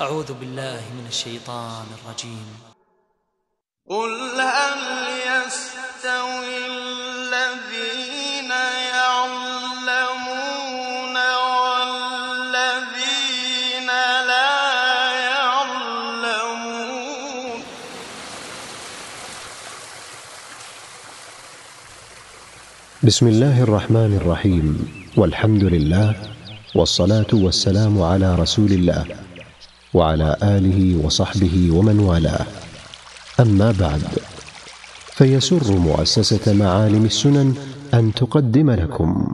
أعوذ بالله من الشيطان الرجيم. قل هل يستوي الذين يعلمون والذين لا يعلمون بسم الله الرحمن الرحيم، والحمد لله، والصلاة والسلام على رسول الله وعلى آله وصحبه ومن والاه. أما بعد، فيسر مؤسسة معالم السنن أن تقدم لكم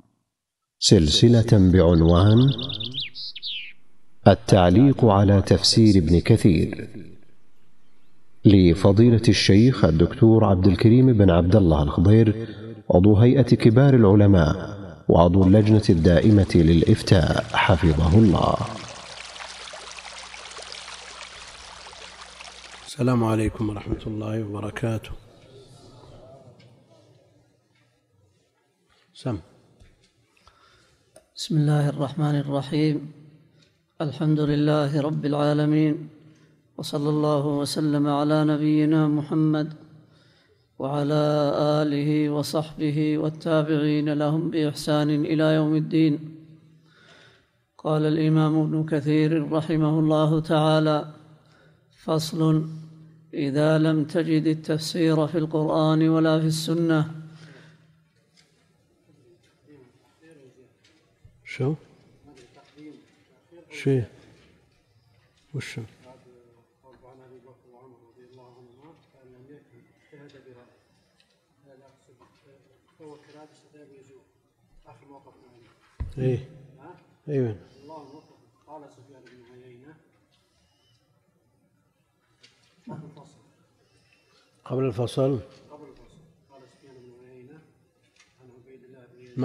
سلسلة بعنوان التعليق على تفسير ابن كثير لفضيلة الشيخ الدكتور عبد الكريم بن عبد الله الخضير، عضو هيئة كبار العلماء وعضو اللجنة الدائمة للإفتاء، حفظه الله. السلام عليكم ورحمة الله وبركاته. بسم الله الرحمن الرحيم. الحمد لله رب العالمين، وصلى الله وسلم على نبينا محمد وعلى آله وصحبه والتابعين لهم بإحسان إلى يوم الدين. قال الإمام ابن كثير رحمه الله تعالى: فصل: إذا لم تجد التفسير في القرآن ولا في السنة. شو؟ وشو؟ ايوه قال سفيان بن عيينة قبل الفصل قال سفيان بن عيينة عن عبيد الله بن يزيد.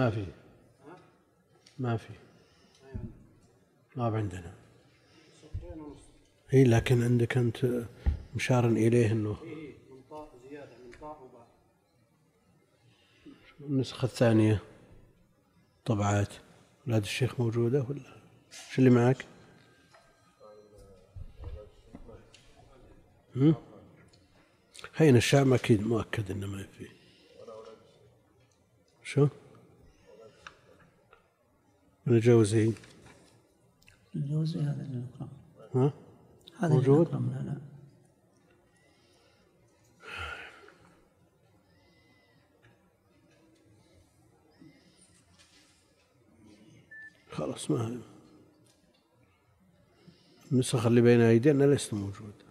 ما في ما عندنا. لكن عندك أنت مشار إليه أنه من طاء زيادة من طاء وباء. النسخة الثانية طبعات أولاد الشيخ موجودة ولا شو اللي معك؟ هين الشام أكيد مؤكد إنه ما فيه. شو؟ من الجوزي هذا اللي نقرأ. هذا موجود؟ لا. خلاص ما النسخ اللي بين أيدينا ليست موجودة.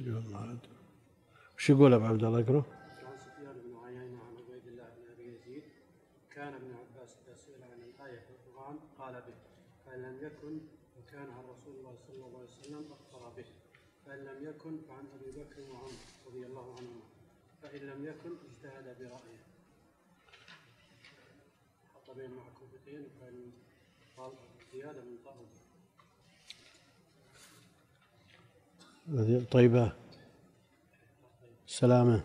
وش يقول أبو عبد الله؟ اقرأ. عن سفيان بن عيينة عن عبيد الله بن أبي يزيد: كان ابن عباس إذا سئل عن الآية في القرآن قال به، فإن لم يكن وكانها رسول الله صلى الله عليه وسلم أخبر به، فإن لم يكن فعن أبي بكر وعمر رضي الله عنهما، فإن لم يكن اجتهد برأيه. حط بين معكوفتين فإن قال زيادة من طاء. طيبة سلامة.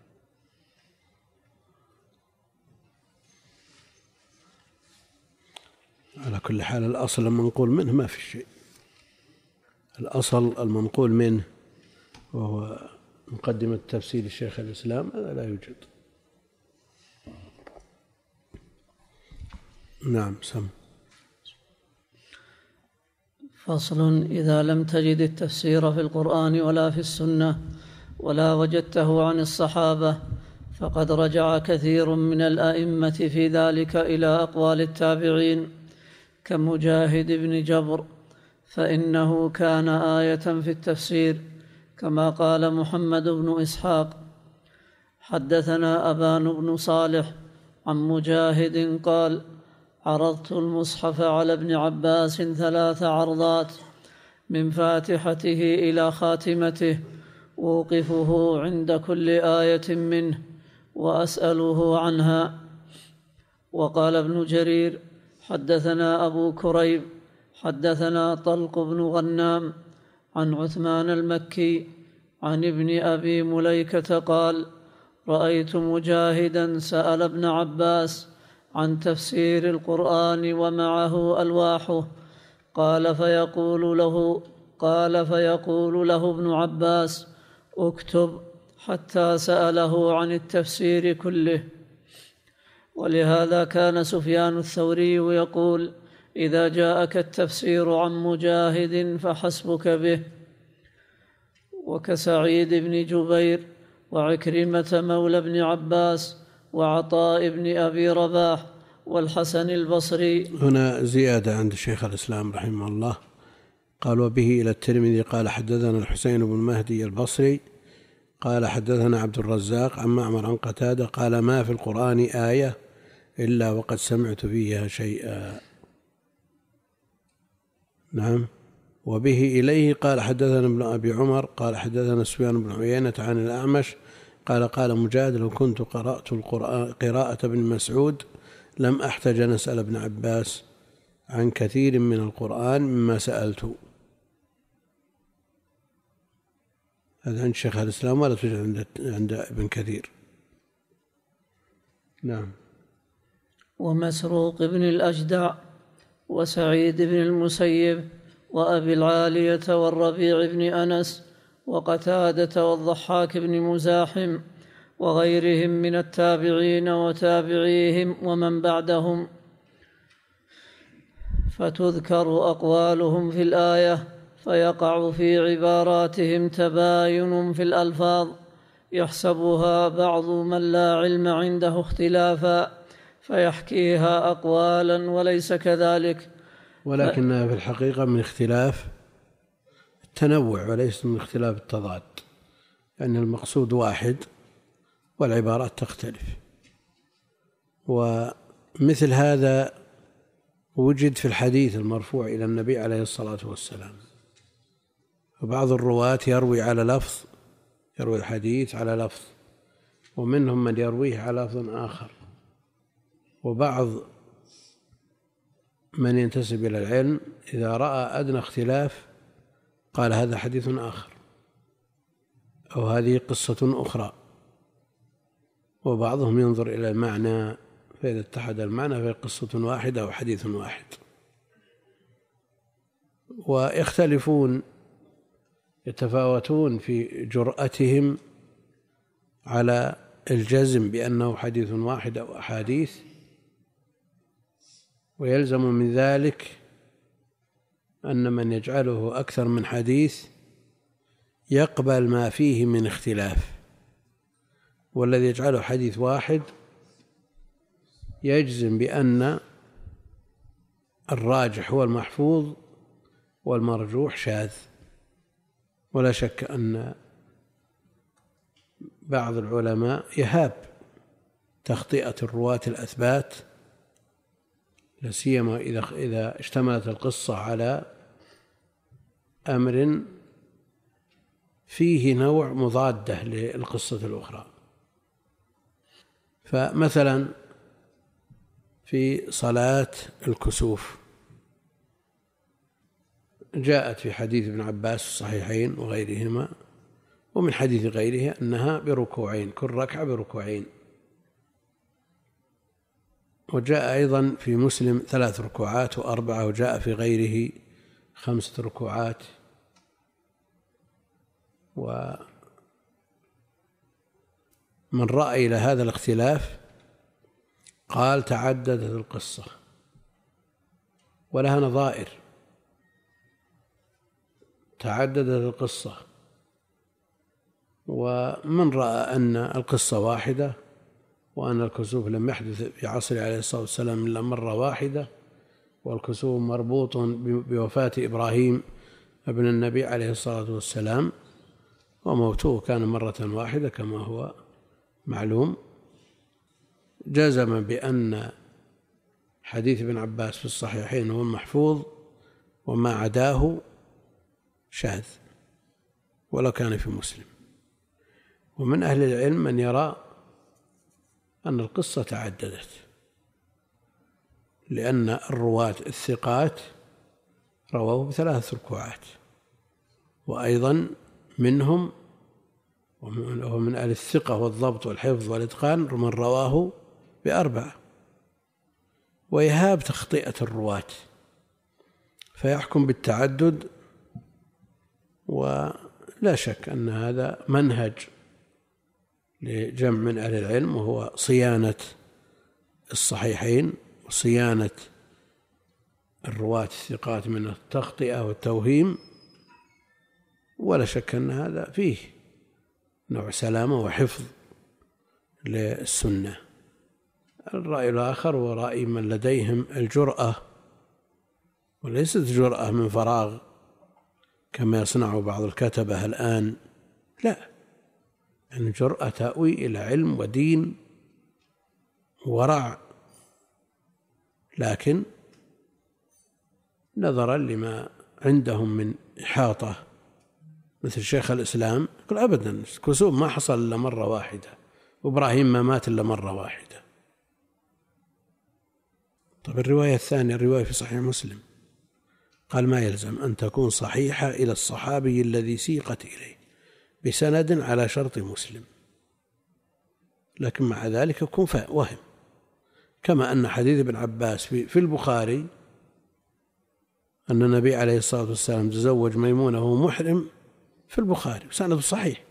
على كل حال الأصل المنقول منه ما في شيء. الأصل المنقول منه وهو مقدمة تفسير الشيخ الإسلام هذا لا يوجد. نعم سم. فصل: إذا لم تجد التفسير في القرآن ولا في السنة ولا وجدته عن الصحابة، فقد رجع كثير من الأئمة في ذلك إلى أقوال التابعين كمجاهد بن جبر، فإنه كان آية في التفسير، كما قال محمد بن إسحاق: حدثنا أبان بن صالح عن مجاهد قال: عرضت المصحف على ابن عباس 3 عرضات، من فاتحته إلى خاتمته، أوقفه عند كل آية منه وأسأله عنها. وقال ابن جرير: حدثنا أبو كريب حدثنا طلق بن غنام عن عثمان المكي عن ابن أبي مليكة قال: رأيت مجاهدا سأل ابن عباس عن تفسير القرآن ومعه ألواحه، قال: قال فيقول له ابن عباس: اكتب، حتى سأله عن التفسير كله. ولهذا كان سفيان الثوري يقول: إذا جاءك التفسير عن مجاهد فحسبك به. وكسعيد بن جبير وعكرمة مولى بن عباس وعطاء بن أبي رباح والحسن البصري. هنا زيادة عند شيخ الإسلام رحمه الله، قال: وبه إلى الترمذي قال حدثنا الحسين بن مهدي البصري قال حدثنا عبد الرزاق عن معمر عن قتادة قال: ما في القرآن آية إلا وقد سمعت فيها شيئا. نعم. وبه إليه قال حدثنا ابن أبي عمر قال حدثنا سفيان بن عيينة عن الأعمش قال: قال مجاهد: لو كنت قرأت القرآن قراءة ابن مسعود لم أحتج أن أسأل ابن عباس عن كثير من القرآن مما سألت. هذا عند شيخ الإسلام ولا توجد عند ابن كثير. نعم. ومسروق بن الأجدع وسعيد بن المسيب وأبي العالية والربيع بن أنس وقتادة والضحاك بن مزاحم وغيرهم من التابعين وتابعيهم ومن بعدهم، فتذكر أقوالهم في الآية، فيقع في عباراتهم تباين في الألفاظ يحسبها بعض من لا علم عنده اختلافا، فيحكيها أقوالا وليس كذلك، ولكنها في الحقيقة من اختلاف التنوع وليس من اختلاف التضاد، لأن المقصود واحد والعبارات تختلف. ومثل هذا وجد في الحديث المرفوع إلى النبي عليه الصلاة والسلام، فبعض الرواة يروي على لفظ، يروي الحديث على لفظ، ومنهم من يرويه على لفظ آخر، وبعض من ينتسب إلى العلم إذا رأى أدنى اختلاف قال هذا حديث آخر أو هذه قصة أخرى، وبعضهم ينظر إلى المعنى، فإذا اتحد المعنى فهي قصة واحدة أو حديث واحد. ويختلفون يتفاوتون في جرأتهم على الجزم بأنه حديث واحد أو أحاديث، ويلزم من ذلك أن من يجعله أكثر من حديث يقبل ما فيه من اختلاف، والذي يجعله حديث واحد يجزم بأن الراجح هو المحفوظ والمرجوح شاذ. ولا شك أن بعض العلماء يهاب تخطئة الرواة الأثبات، لا سيما إذا اشتملت القصة على أمر فيه نوع مضادة للقصة الأخرى. فمثلا في صلاة الكسوف جاءت في حديث ابن عباس في الصحيحين وغيرهما ومن حديث غيره أنها بركوعين، كل ركعة بركوعين، وجاء أيضا في مسلم 3 ركوعات و4، وجاء في غيره 5 ركوعات. ومن رأى إلى هذا الاختلاف قال تعددت القصة ولها نظائر، تعددت القصة. ومن رأى أن القصة واحدة وأن الكسوف لم يحدث في عصر عليه الصلاة والسلام إلا مرة واحدة، والكسوف مربوط بوفاة إبراهيم ابن النبي عليه الصلاة والسلام، وموته كان مرة واحدة كما هو معلوم، جزم بأن حديث ابن عباس في الصحيحين هو المحفوظ وما عداه شاذ ولو كان في مسلم. ومن أهل العلم من يرى أن القصة تعددت، لأن الرواة الثقات رواه ب3 ركوعات، وأيضا منهم ومن أهل الثقة والضبط والحفظ والإتقان من رواه ب4، ويهاب تخطئة الرواة فيحكم بالتعدد ولا شك أن هذا منهج لجمع من أهل العلم، وهو صيانة الصحيحين وصيانة الرواة الثقات من التخطئة والتوهيم. ولا شك أن هذا فيه نوع سلامة وحفظ للسنة. الرأي الآخر هو رأي من لديهم الجرأة، وليست جرأة من فراغ كما يصنع بعض الكتبة الآن، لا، يعني جرأة تأوي إلى علم ودين ورع، لكن نظرا لما عندهم من إحاطة، مثل شيخ الإسلام يقول أبدا الكسوف ما حصل إلا مرة واحدة، وإبراهيم ما مات إلا مرة واحدة. طب الرواية الثانية، الرواية في صحيح مسلم، قال ما يلزم أن تكون صحيحة إلى الصحابي الذي سيقت إليه بسند على شرط مسلم، لكن مع ذلك يكون وهم، كما أن حديث ابن عباس في البخاري أن النبي عليه الصلاة والسلام تزوج ميمونة وهو محرم في البخاري سند صحيح،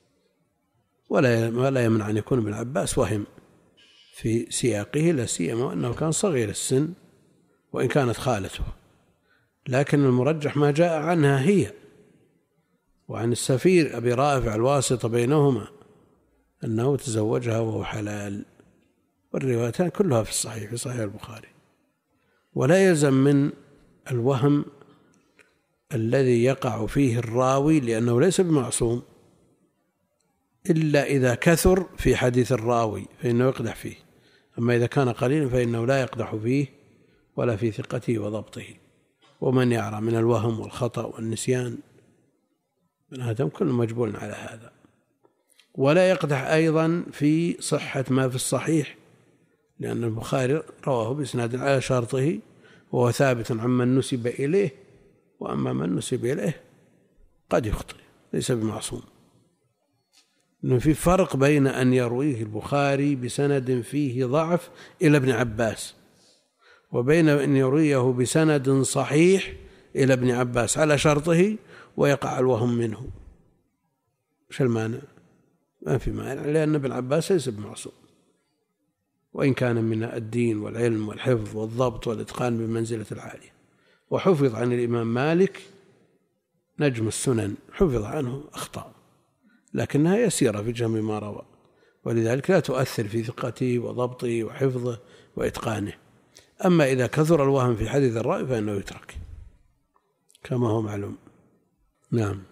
ولا يمنع أن يكون ابن عباس وهم في سياقه، لا سيما أنه كان صغير السن وإن كانت خالته، لكن المرجح ما جاء عنها هي وعن السفير أبي رافع الواسطة بينهما أنه تزوجها وهو حلال، والروايتان كلها في الصحيح، في صحيح البخاري. ولا يلزم من الوهم الذي يقع فيه الراوي، لأنه ليس بمعصوم، إلا إذا كثر في حديث الراوي فإنه يقدح فيه، أما إذا كان قليلا فإنه لا يقدح فيه ولا في ثقته وضبطه. ومن يعرى من الوهم والخطأ والنسيان من آدم كل مجبول على هذا. ولا يقدح أيضا في صحة ما في الصحيح، لأن البخاري رواه بإسناد على شرطه وهو ثابت عمن نسب إليه، وأما من نسب إليه قد يخطئ، ليس بمعصوم. إنه في فرق بين أن يرويه البخاري بسند فيه ضعف إلى ابن عباس، وبين أن يرويه بسند صحيح إلى ابن عباس على شرطه ويقع الوهم منه. وش المانع؟ ما في مانع، لأن ابن عباس ليس بمعصوم، وإن كان من الدين والعلم والحفظ والضبط والإتقان بمنزلة العالية. وحفظ عن الإمام مالك نجم السنن، حفظ عنه أخطاء لكنها يسيرة في جميع ما روى، ولذلك لا تؤثر في ثقته وضبطه وحفظه وإتقانه. أما إذا كثر الوهم في حديث الرأي فإنه يترك كما هو معلوم. نعم.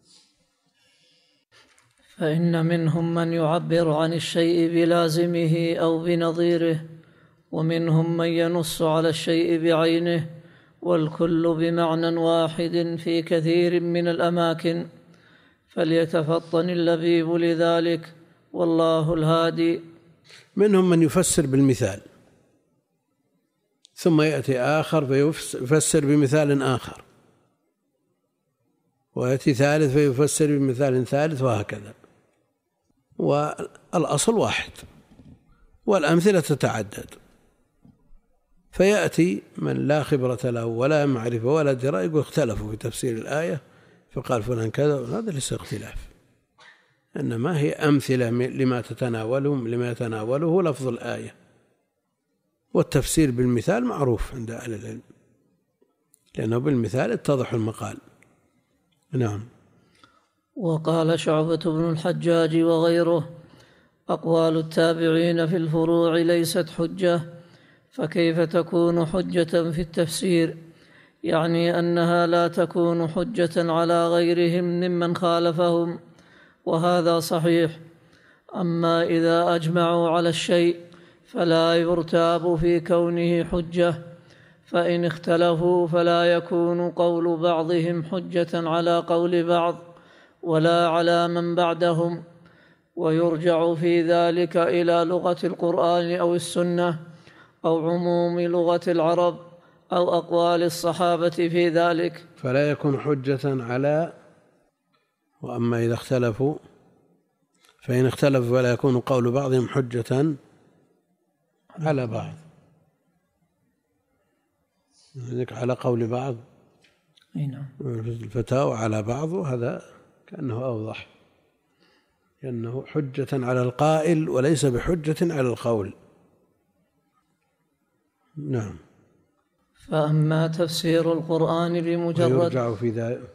فإن منهم من يعبر عن الشيء بلازمه أو بنظيره، ومنهم من ينص على الشيء بعينه، والكل بمعنى واحد في كثير من الأماكن، فليتفطن اللبيب لذلك، والله الهادي. منهم من يفسر بالمثال، ثم يأتي آخر فيفسر بمثال آخر، ويأتي ثالث فيفسر بمثال ثالث، وهكذا. والأصل واحد والأمثلة تتعدد، فيأتي من لا خبرة له ولا معرفة ولا دراية يقول اختلفوا في تفسير الآية فقال فلان كذا، هذا ليس اختلاف، إنما هي أمثلة لما يتناوله لفظ الآية. والتفسير بالمثال معروف عند أهل العلم، لأنه بالمثال اتضح المقال. نعم. وقال شعبة بن الحجاج وغيره: أقوال التابعين في الفروع ليست حجة، فكيف تكون حجة في التفسير؟ يعني أنها لا تكون حجة على غيرهم ممن خالفهم، وهذا صحيح. أما إذا أجمعوا على الشيء فلا يرتاب في كونه حجة، فإن اختلفوا فلا يكون قول بعضهم حجة على قول بعض ولا على من بعدهم، ويرجع في ذلك إلى لغة القرآن أو السنة أو عموم لغة العرب أو أقوال الصحابة في ذلك، فلا يكون حجة على. وأما إذا اختلفوا فإن اختلفوا فلا يكون قول بعضهم حجة على بعض، على قول بعض أي نعم. الفتاوى على بعض، وهذا كأنه أوضح، لأنه حجة على القائل وليس بحجة على القول. نعم. فأما تفسير القرآن بمجرد ويرجع في ذلك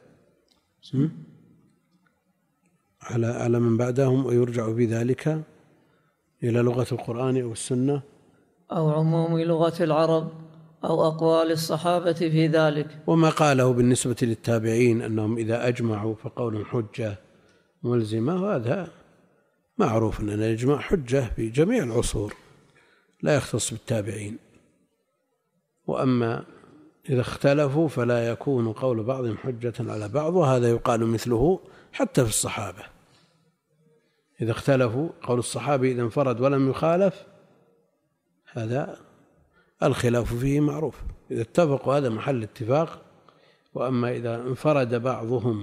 على من بعدهم، ويرجع في ذلك إلى لغة القرآن أو السنة أو عموم لغة العرب أو أقوال الصحابة في ذلك. وما قاله بالنسبة للتابعين أنهم إذا أجمعوا فقول حجة ملزمة، وهذا معروف أن الإجماع حجة في جميع العصور لا يختص بالتابعين. وأما إذا اختلفوا فلا يكون قول بعضهم حجة على بعض، وهذا يقال مثله حتى في الصحابة. إذا اختلفوا قول الصحابي إذا انفرد ولم يخالف، هذا الخلاف فيه معروف. إذا اتفقوا هذا محل اتفاق. وأما إذا انفرد بعضهم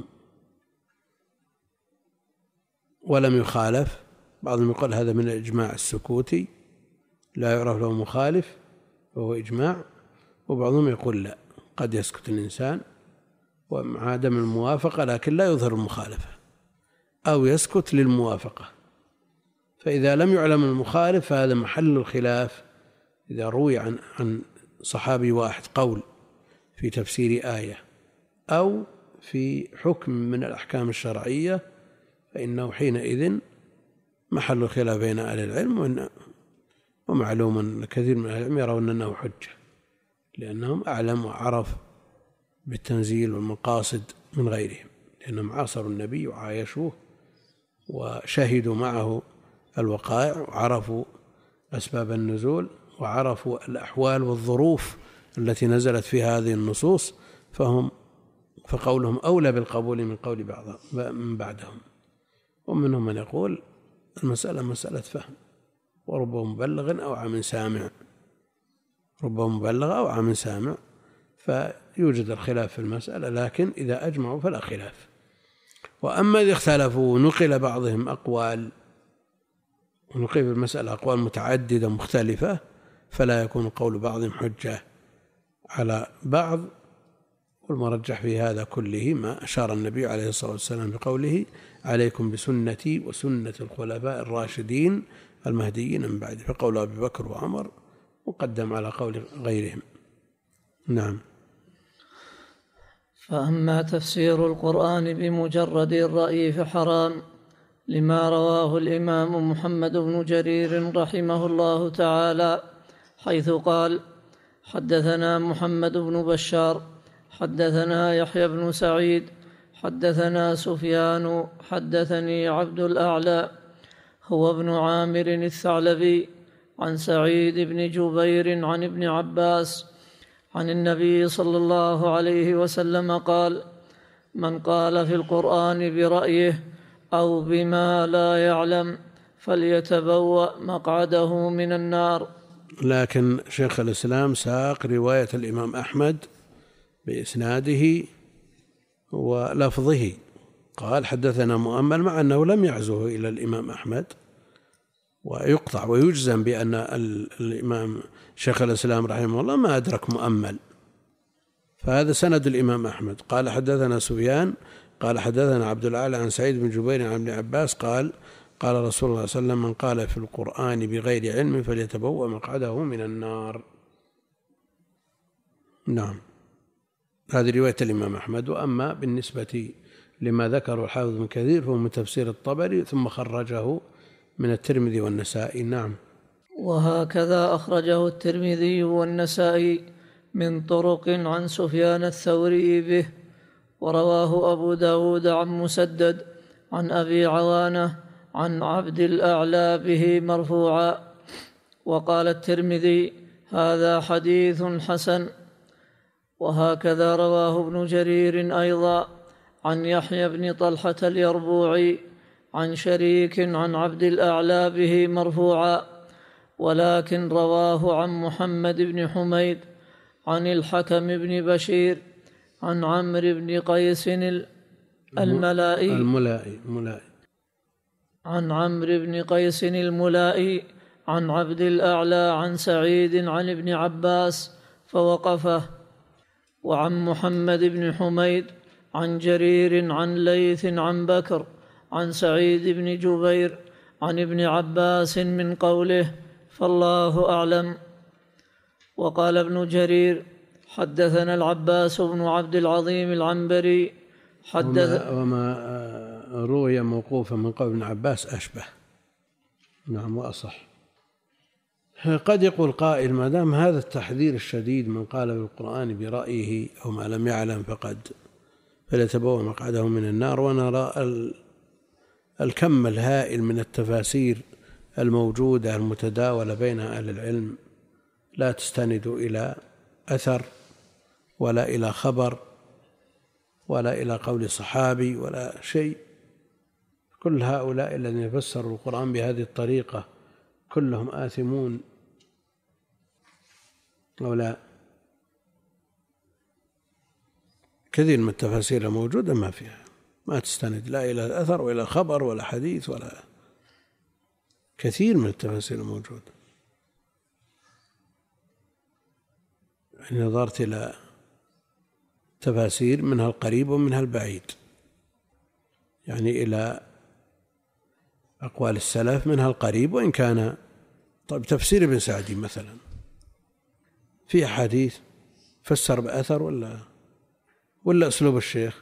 ولم يخالف، بعضهم يقول هذا من الإجماع السكوتي لا يعرف له مخالف وهو إجماع، وبعضهم يقول لا، قد يسكت الإنسان ومع عدم الموافقة لكن لا يظهر المخالفة، أو يسكت للموافقة. فإذا لم يعلم المخالف فهذا محل الخلاف. إذا روي عن صحابي واحد قول في تفسير آية أو في حكم من الأحكام الشرعية، فإنه حينئذ محل الخلاف بين أهل العلم، ومعلوم أن كثير من أهل العلم يرون أنه حجة، لأنهم أعلم وعرف بالتنزيل والمقاصد من غيرهم، لأنهم عاصروا النبي وعايشوه وشهدوا معه الوقائع وعرفوا أسباب النزول وعرفوا الأحوال والظروف التي نزلت في هذه النصوص، فقولهم أولى بالقبول من قول من بعدهم. ومنهم من يقول المسألة مسألة فهم، ورب مبلغ أو عام سامع، رب مبلغ أو عام سامع، فيوجد الخلاف في المسألة، لكن إذا أجمعوا فلا خلاف. وأما إذا اختلفوا نقل بعضهم أقوال، ونقل في المسألة أقوال متعددة مختلفة، فلا يكون قول بعضهم حجة على بعض. والمرجح في هذا كله ما أشار النبي عليه الصلاة والسلام بقوله عليكم بسنتي وسنة الخلفاء الراشدين المهديين من بعد، فقول أبي بكر وعمر مقدم على قول غيرهم. نعم. فأما تفسير القرآن بمجرد الرأي فحرام، لما رواه الإمام محمد بن جرير رحمه الله تعالى حيث قال: حدثنا محمد بن بشار حدثنا يحيى بن سعيد حدثنا سفيان حدثني عبد الأعلى هو ابن عامر الثعلبي عن سعيد بن جبير عن ابن عباس عن النبي صلى الله عليه وسلم قال: من قال في القرآن برأيه أو بما لا يعلم فليتبوأ مقعده من النار. لكن شيخ الإسلام ساق رواية الإمام أحمد بإسناده ولفظه، قال حدثنا مؤمل، مع أنه لم يعزه إلى الإمام أحمد، ويقطع ويجزم بأن الإمام شيخ الإسلام رحمه الله ما أدرك مؤمل، فهذا سند الإمام أحمد. قال حدثنا سفيان قال حدثنا عبد الأعلى عن سعيد بن جبير عن ابن عباس قال: قال رسول الله صلى الله عليه وسلم: من قال في القرآن بغير علم فليتبوأ مقعده من النار. نعم، هذه رواية الإمام أحمد. وأما بالنسبة لما ذكره الحافظ بن كثير فهو من تفسير الطبري، ثم خرجه من الترمذي والنسائي. نعم. وهكذا أخرجه الترمذي والنسائي من طرق عن سفيان الثوري به، ورواه أبو داود عن مسدد عن أبي عوانة عن عبد الأعلى به مرفوعا. وقال الترمذي: هذا حديث حسن. وهكذا رواه ابن جرير أيضا عن يحيى بن طلحة اليربوعي عن شريك عن عبد الأعلى به مرفوعا، ولكن رواه عن محمد بن حميد عن الحكم بن بشير عن عمرو بن قيس الملائي عن عمرو بن قيس الملائي عن عبد الأعلى عن سعيد عن ابن عباس فوقفه. وعن محمد بن حميد عن جرير عن ليث عن بكر عن سعيد بن جبير عن ابن عباس من قوله فالله أعلم. وقال ابن جرير حدثنا العباس بن عبد العظيم العنبري وما روي موقوفا من قول ابن عباس أشبه، نعم، وأصح. قد يقول قائل ما دام هذا التحذير الشديد من قال بالقرآن برأيه أو ما لم يعلم فليتبوأ مقعده من النار، ونرى الكم الهائل من التفاسير الموجودة المتداولة بين أهل العلم لا تستند إلى أثر ولا إلى خبر ولا إلى قول صحابي ولا شيء. كل هؤلاء الذين يفسروا القرآن بهذه الطريقة كلهم آثمون أو لا. كثير من التفاسير الموجودة ما فيها، ما تستند لا إلى الأثر ولا خبر ولا حديث ولا كثير من التفاسير الموجودة. نظرت إلى تفاسير منها القريب ومنها البعيد، يعني إلى أقوال السلف منها القريب وإن كان طيب تفسير ابن سعدي مثلا في أحاديث فسر بأثر ولا أسلوب الشيخ؟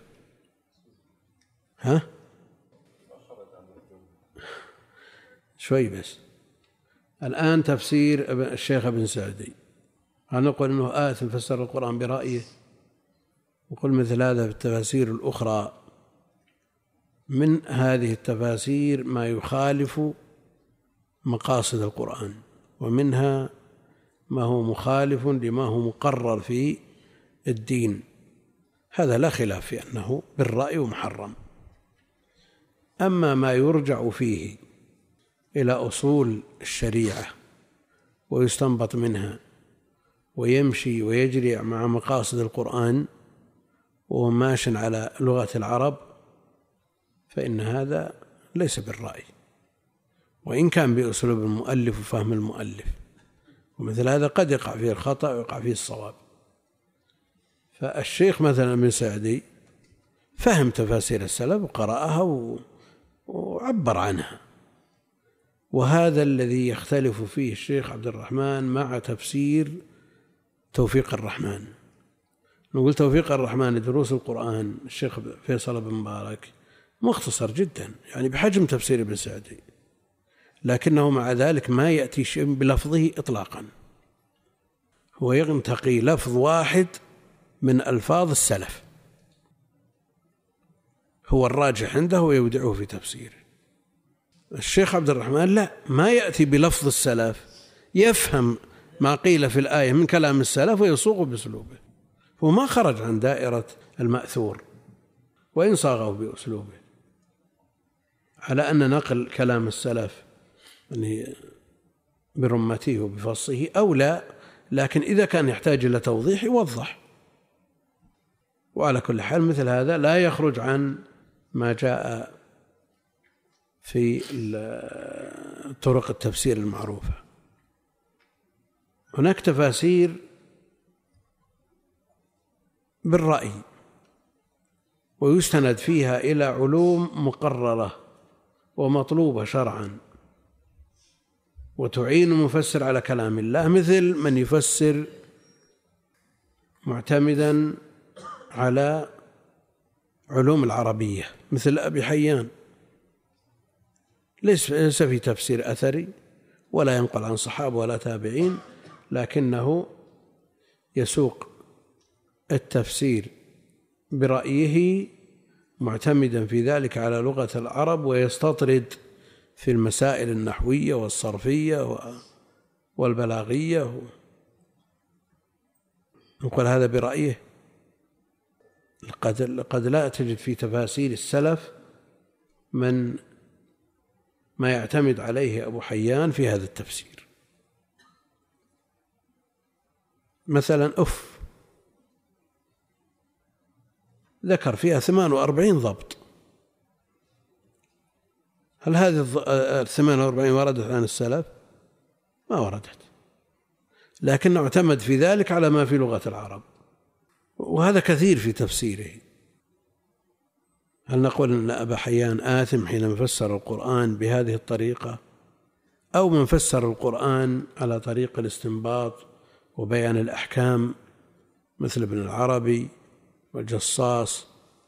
شوي بس. الآن تفسير الشيخ ابن سعدي هل نقول أنه آثم فسر القرآن برأيه؟ وقل مثل هذا في التفاسير الأخرى. من هذه التفاسير ما يخالف مقاصد القرآن، ومنها ما هو مخالف لما هو مقرر في الدين، هذا لا خلاف في أنه بالرأي ومحرم. أما ما يرجع فيه إلى أصول الشريعة ويستنبط منها ويمشي ويجري مع مقاصد القرآن وهو ماش على لغة العرب، فإن هذا ليس بالرأي، وإن كان بأسلوب المؤلف وفهم المؤلف، ومثل هذا قد يقع فيه الخطأ ويقع فيه الصواب. فالشيخ مثلا ابن سعدي فهم تفاسير السلف وقرأها وعبر عنها، وهذا الذي يختلف فيه الشيخ عبد الرحمن مع تفسير توفيق الرحمن. نقول توفيق الرحمن لدروس القرآن الشيخ فيصل بن مبارك مختصر جدا، يعني بحجم تفسير ابن سعدي، لكنه مع ذلك ما يأتي شيء بلفظه إطلاقا، هو ينتقي لفظ واحد من ألفاظ السلف هو الراجح عنده ويودعه في تفسيره. الشيخ عبد الرحمن لا، ما يأتي بلفظ السلف، يفهم ما قيل في الآية من كلام السلف ويصوغ بأسلوبه، وما خرج عن دائرة المأثور وإن صاغه بأسلوبه، على أن نقل كلام السلف يعني برمته وبفصه أولى، لكن إذا كان يحتاج إلى توضيح يوضح. وعلى كل حال مثل هذا لا يخرج عن ما جاء في طرق التفسير المعروفة. هناك تفاسير بالرأي ويستند فيها إلى علوم مقررة ومطلوبة شرعا وتعين المفسر على كلام الله، مثل من يفسر معتمدا على علوم العربية مثل أبي حيان، ليس في تفسير أثري ولا ينقل عن صحابة ولا تابعين، لكنه يسوق التفسير برأيه معتمدا في ذلك على لغة العرب، ويستطرد في المسائل النحوية والصرفية والبلاغية، نقول هذا برأيه. قد لا تجد في تفاسير السلف من ما يعتمد عليه أبو حيان في هذا التفسير. مثلا ذكر فيها 48 ضبط، هل هذه 48 وردت عن السلف؟ ما وردت، لكن اعتمد في ذلك على ما في لغة العرب، وهذا كثير في تفسيره. هل نقول أن أبا حيان آثم حين فسر القرآن بهذه الطريقة، أو من فسر القرآن على طريق الاستنباط وبيان الأحكام مثل ابن العربي والجصاص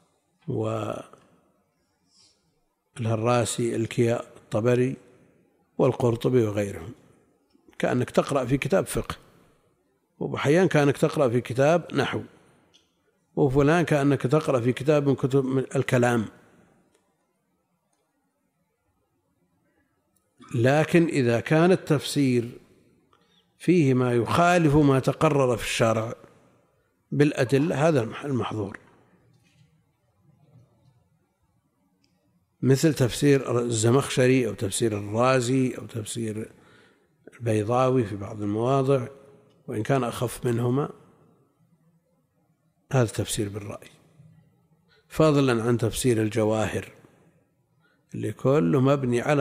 والهراسي الكياء الطبري والقرطبي وغيرهم؟ كأنك تقرأ في كتاب فقه، وأبو حيان كأنك تقرأ في كتاب نحو، وفلان كأنك تقرأ في كتاب من كتب الكلام. لكن إذا كان التفسير فيه ما يخالف ما تقرر في الشرع بالأدلة هذا المحظور، مثل تفسير الزمخشري أو تفسير الرازي أو تفسير البيضاوي في بعض المواضع، وإن كان أخف منهما، هذا تفسير بالرأي، فضلا عن تفسير الجواهر اللي كله مبني على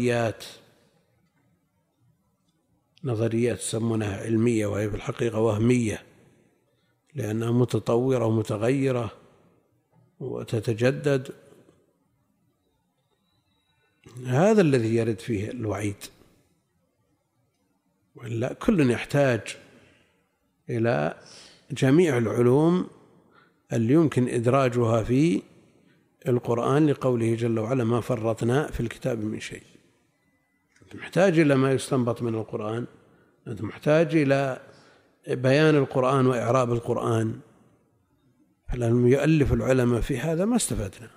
نظريات يسمونها علمية وهي في الحقيقة وهمية، لأنها متطورة ومتغيرة وتتجدد. هذا الذي يرد فيه الوعيد، وإلا كل يحتاج إلى جميع العلوم اللي يمكن إدراجها في القرآن، لقوله جل وعلا ما فرطنا في الكتاب من شيء. أنت محتاج إلى ما يستنبط من القرآن، أنت محتاج إلى بيان القرآن وإعراب القرآن، فلما يؤلف العلماء في هذا ما استفدنا.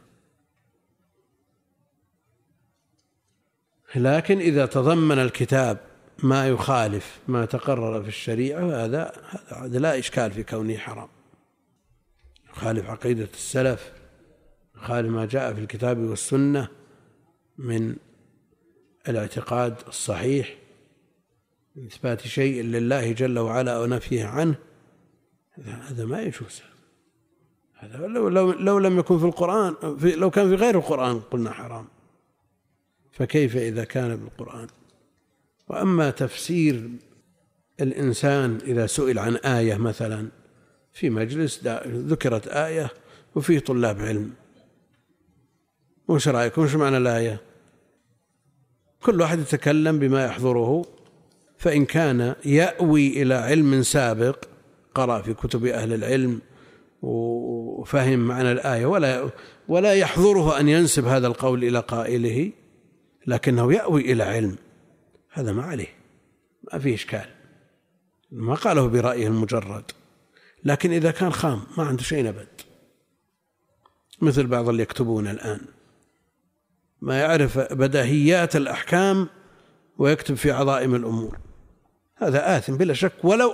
لكن إذا تضمن الكتاب ما يخالف ما تقرر في الشريعة هذا لا إشكال في كونه حرام، يخالف عقيدة السلف، يخالف ما جاء في الكتاب والسنة من الاعتقاد الصحيح من إثبات شيء لله جل وعلا ونفيه عنه، هذا ما يجوز. هذا لو لم يكن في القرآن، لو كان في غير القرآن قلنا حرام، فكيف إذا كان بالقرآن؟ وأما تفسير الإنسان إذا سئل عن آية مثلا في مجلس ذكرت آية وفيه طلاب علم، وش رأيكم؟ وش معنى الآية؟ كل واحد يتكلم بما يحضره، فإن كان يأوي إلى علم سابق قرأ في كتب أهل العلم وفهم معنى الآية ولا يحضره أن ينسب هذا القول إلى قائله، لكنه يأوي إلى علم، هذا ما عليه، ما فيه إشكال، ما قاله برأيه المجرد. لكن إذا كان خام ما عنده شيء أبد، مثل بعض اللي يكتبون الآن ما يعرف بديهيات الأحكام ويكتب في عظائم الأمور، هذا آثم بلا شك، ولو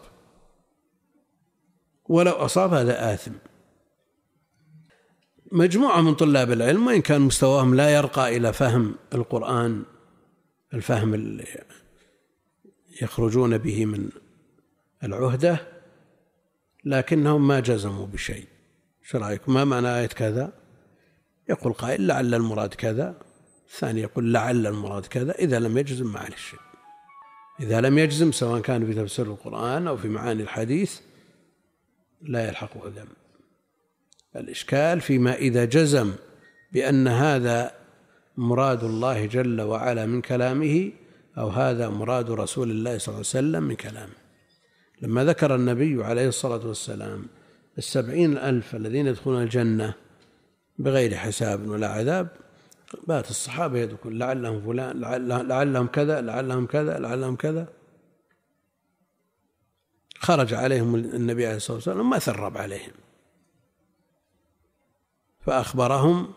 أصاب هذا آثم. مجموعة من طلاب العلم وإن كان مستواهم لا يرقى إلى فهم القرآن الفهم اللي يخرجون به من العهدة، لكنهم ما جزموا بشيء. شو رأيكم؟ ما معنى آية كذا؟ يقول قائل لعل المراد كذا، الثاني يقول لعل المراد كذا. إذا لم يجزم ما عليه شيء، إذا لم يجزم سواء كان في تفسير القرآن أو في معاني الحديث لا يلحقه ذنب. الإشكال فيما إذا جزم بأن هذا مراد الله جل وعلا من كلامه أو هذا مراد رسول الله صلى الله عليه وسلم من كلامه. لما ذكر النبي عليه الصلاة والسلام 70,000 الذين يدخلون الجنة بغير حساب ولا عذاب، بات الصحابة يذكرون لعلهم فلان، لعلهم كذا، لعلهم كذا، لعلهم كذا. خرج عليهم النبي عليه الصلاة والسلام ما ثرب عليهم، فأخبرهم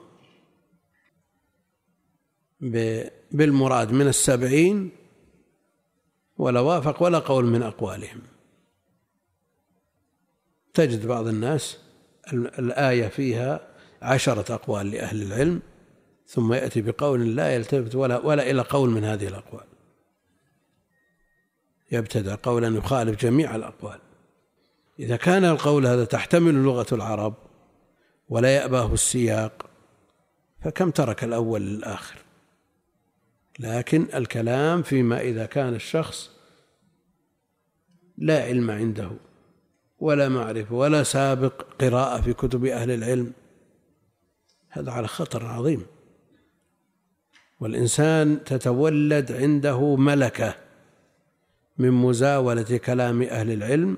بالمراد من 70 ولا وافق ولا قول من أقوالهم. تجد بعض الناس الآية فيها 10 أقوال لأهل العلم، ثم يأتي بقول لا يلتفت ولا إلى قول من هذه الأقوال، يبتدع قولا يخالف جميع الأقوال. إذا كان القول هذا تحتمل لغة العرب ولا يأباه السياق، فكم ترك الأول للآخر. لكن الكلام فيما إذا كان الشخص لا علم عنده ولا معرفة ولا سابق قراءة في كتب أهل العلم، هذا على خطر عظيم. والإنسان تتولد عنده ملكة من مزاولة كلام أهل العلم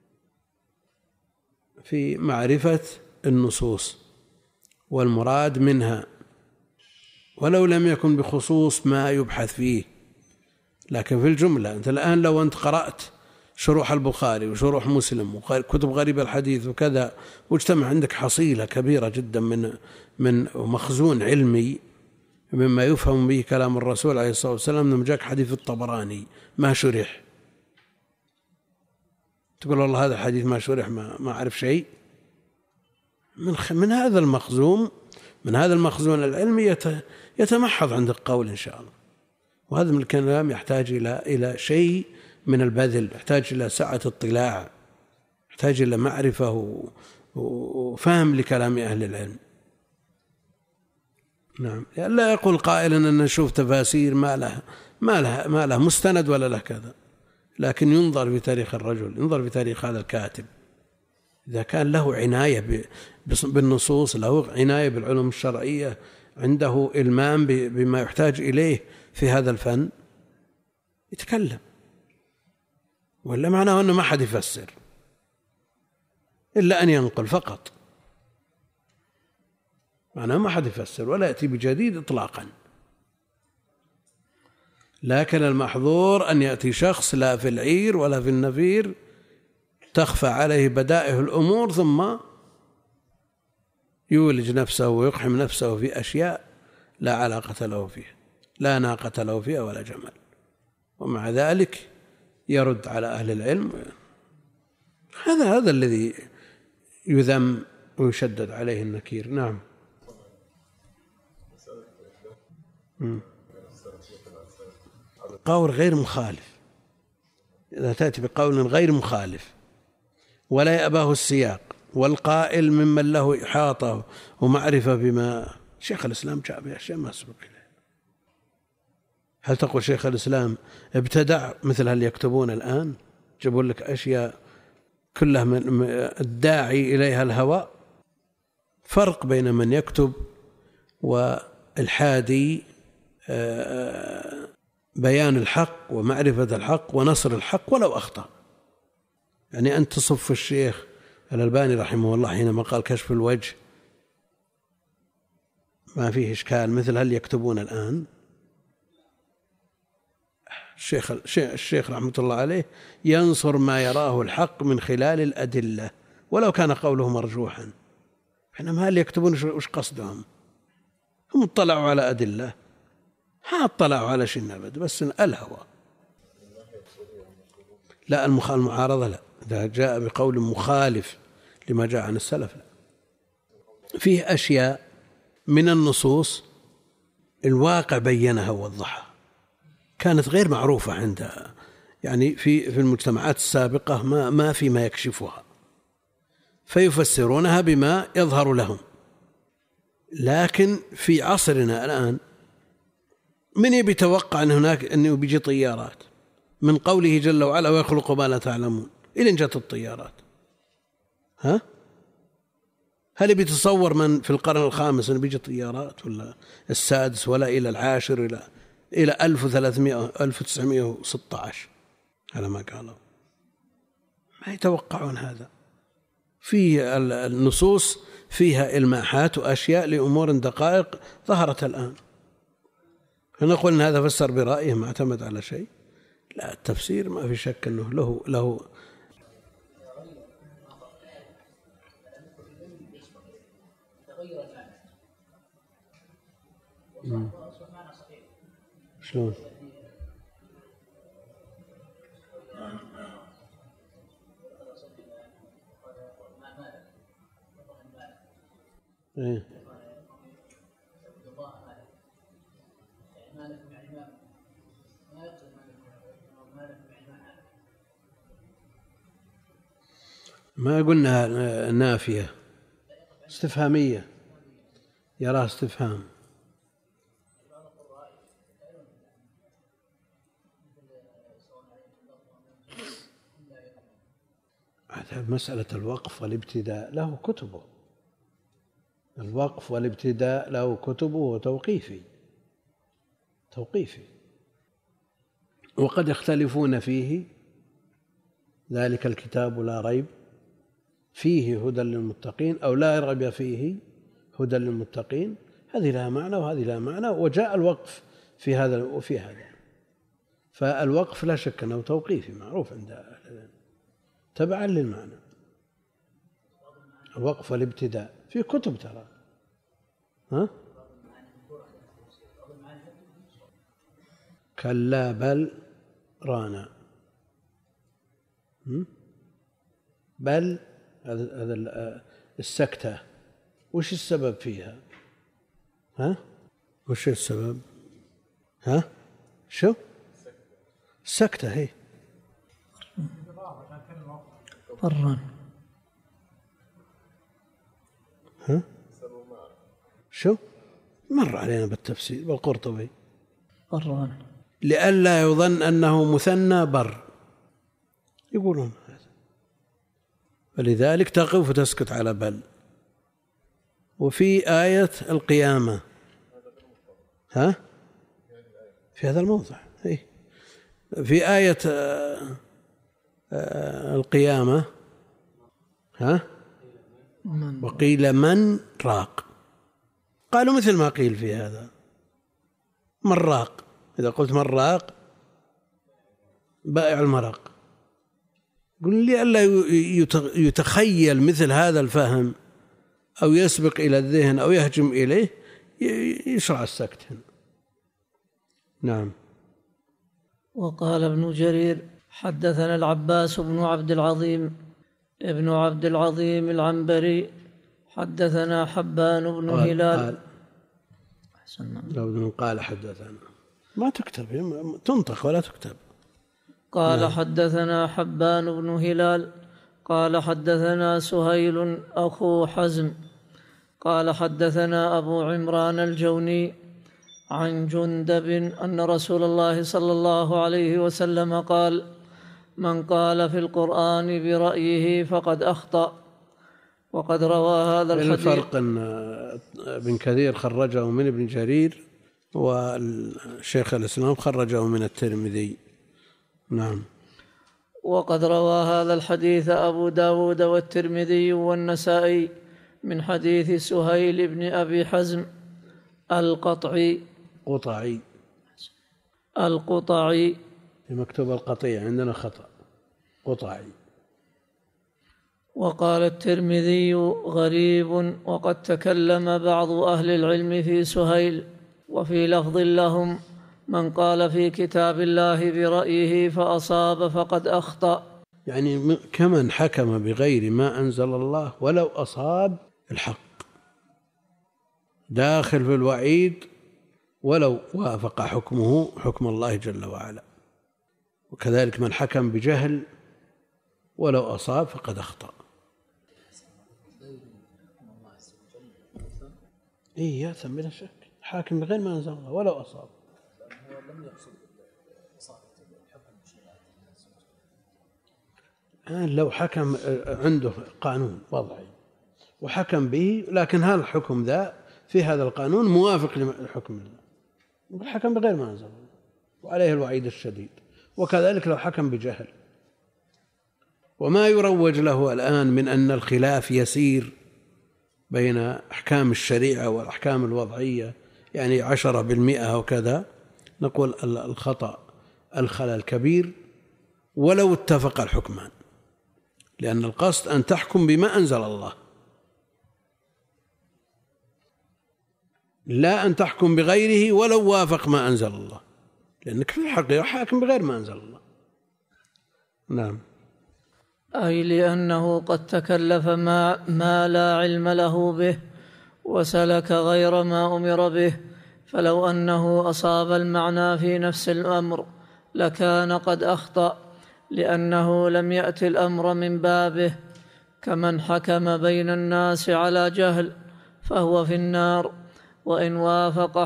في معرفة النصوص والمراد منها، ولو لم يكن بخصوص ما يبحث فيه، لكن في الجملة. أنت الآن لو أنت قرأت شروح البخاري وشروح مسلم وكتب غريب الحديث وكذا، واجتمع عندك حصيلة كبيرة جدا من مخزون علمي مما يفهم به كلام الرسول عليه الصلاة والسلام، لما جاك حديث الطبراني ما شرح، تقول والله هذا الحديث ما شرح، ما أعرف شيء. من هذا المخزون العلمي يتمحض عندك قول إن شاء الله. وهذا من الكلام يحتاج إلى شيء من البذل، يحتاج إلى سعة اطلاع، يحتاج إلى معرفة وفهم لكلام أهل العلم. نعم، لا يقول قائل أن نشوف تفاسير ما له مستند ولا له كذا، لكن ينظر في تاريخ الرجل، ينظر في تاريخ هذا الكاتب، إذا كان له عناية بالنصوص، له عناية بالعلوم الشرعية، عنده إلمام بما يحتاج إليه في هذا الفن، يتكلم. ولا معناه أنه ما حد يفسر إلا أن ينقل فقط، معناه ما حد يفسر ولا يأتي بجديد إطلاقا. لكن المحظور أن يأتي شخص لا في العير ولا في النفير، تخفى عليه بدائع الأمور، ثم يولج نفسه ويقحم نفسه في أشياء لا علاقة له فيها، لا ناقة له فيها ولا جمل، ومع ذلك يرد على أهل العلم. هذا الذي يذم ويشدد عليه النكير. نعم. قول غير مخالف، إذا تأتي بقول غير مخالف ولا يأباه السياق، والقائل ممن له إحاطة ومعرفة بما شيخ الإسلام جاء بأشياء ما سبق إليه. هل تقول شيخ الإسلام ابتدع مثل هل يكتبون الآن؟ جابوا لك أشياء كلها من الداعي إليها الهوى. فرق بين من يكتب والحادي بيان الحق ومعرفة الحق ونصر الحق ولو أخطأ. يعني أنت تصف الشيخ الألباني رحمه الله حينما قال كشف الوجه ما فيه إشكال مثل هل يكتبون الآن. الشيخ رحمة الله عليه ينصر ما يراه الحق من خلال الأدلة ولو كان قوله مرجوحا. حينما هل يكتبون وش قصدهم؟ هم اطلعوا على أدلة، اطلعوا على شيء أبد، بس الهوى. لا، المعارضة لا، إذا جاء بقول مخالف لما جاء عن السلف لا. فيه أشياء من النصوص الواقع بينها ووضحها، كانت غير معروفة عندها، يعني في المجتمعات السابقة ما في ما يكشفها، فيفسرونها بما يظهر لهم. لكن في عصرنا الآن من يتوقع أن هناك أنه بيجي طيارات من قوله جل وعلا ويخلق ما لا تعلمون إلى إن جت الطيارات؟ هل بيتصور من في القرن الخامس أن بيجي طيارات، ولا السادس، ولا إلى العاشر، إلى 1916 على ما قالوا؟ ما يتوقعون هذا. في النصوص فيها إلماحات وأشياء لأمور دقائق ظهرت الآن، فنقول أن هذا فسر برأيه ما اعتمد على شيء. لا، التفسير ما في شك أنه له شلون؟ إيه؟ ما قلنا نافية، استفهامية، يراه استفهام. مسألة الوقف والابتداء له كتبه، الوقف والابتداء له كتبه وتوقيفي، وقد يختلفون فيه. ذلك الكتاب لا ريب فيه هدى للمتقين أو لا ريب فيه هدى للمتقين، هذه لها معنى وهذه لها معنى، وجاء الوقف في هذا وفي هذا. فالوقف لا شك أنه توقيفي معروف عند أهل العلم تبعا للمعنى. الوقف والابتداء في كتب ترى، ها؟ كلا بل رانا، بل هذا السكتة وش السبب فيها؟ ها؟ وش السبب؟ ها؟ شو؟ السكتة هي فران. ها؟ شو؟ مر علينا بالتفسير بالقرطبي. فران لئلا يظن أنه مثنى بر، يقولون هذا، فلذلك تقف وتسكت على بل. وفي آية القيامة، ها؟ في هذا الموضع، في آية القيامة، ها؟ وقيل من راق، قالوا مثل ما قيل في هذا من راق. إذا قلت من راق بائع المرق، قل لي ألا يتخيل مثل هذا الفهم أو يسبق إلى الذهن أو يهجم إليه، يشرع السكت هنا. نعم. وقال ابن جرير حدثنا العباس بن عبد العظيم ابن عبد العظيم العنبري حدثنا حبان بن هلال. لو قال حدثنا ما تكتب، تنطق ولا تكتب. قال حدثنا حبان بن هلال قال حدثنا سهيل أخو حزم قال حدثنا أبو عمران الجوني عن جندب أن رسول الله صلى الله عليه وسلم قال: من قال في القرآن برأيه فقد أخطأ. وقد روى هذا الحديث. الفرق أن ابن كثير خرجه من ابن جرير والشيخ الإسلام خرجه من الترمذي. نعم. وقد روى هذا الحديث أبو داود والترمذي والنسائي من حديث سهيل بن أبي حزم القطعي مكتوب القطيع، عندنا خطأ قطعي. وقال الترمذي غريب، وقد تكلم بعض أهل العلم في سهيل، وفي لفظ لهم: من قال في كتاب الله برأيه فأصاب فقد أخطأ. يعني كمن حكم بغير ما أنزل الله ولو أصاب الحق، داخل في الوعيد ولو وافق حكمه حكم الله جل وعلا. وكذلك من حكم بجهل ولو أصاب فقد أخطأ. يأثم بلا شك، حاكم بغير ما أنزل الله ولو أصاب. لو حكم عنده قانون وضعي وحكم به، لكن هذا الحكم ذا في هذا القانون موافق لحكم الله، حكم بغير ما أنزل الله وعليه الوعيد الشديد. وكذلك لو حكم بجهل. وما يروج له الآن من أن الخلاف يسير بين أحكام الشريعة والأحكام الوضعية، يعني 10% وكذا، نقول الخطأ الخلل كبير ولو اتفق الحكمان، لأن القصد أن تحكم بما أنزل الله، لا أن تحكم بغيره ولو وافق ما أنزل الله، لأنك في الحقيقة حاكم بغير ما أنزل الله. نعم. أي لأنه قد تكلف ما لا علم له به وسلك غير ما أمر به، فلو أنه أصاب المعنى في نفس الأمر لكان قد أخطأ، لأنه لم يأت الأمر من بابه. كمن حكم بين الناس على جهل فهو في النار، وإن وافق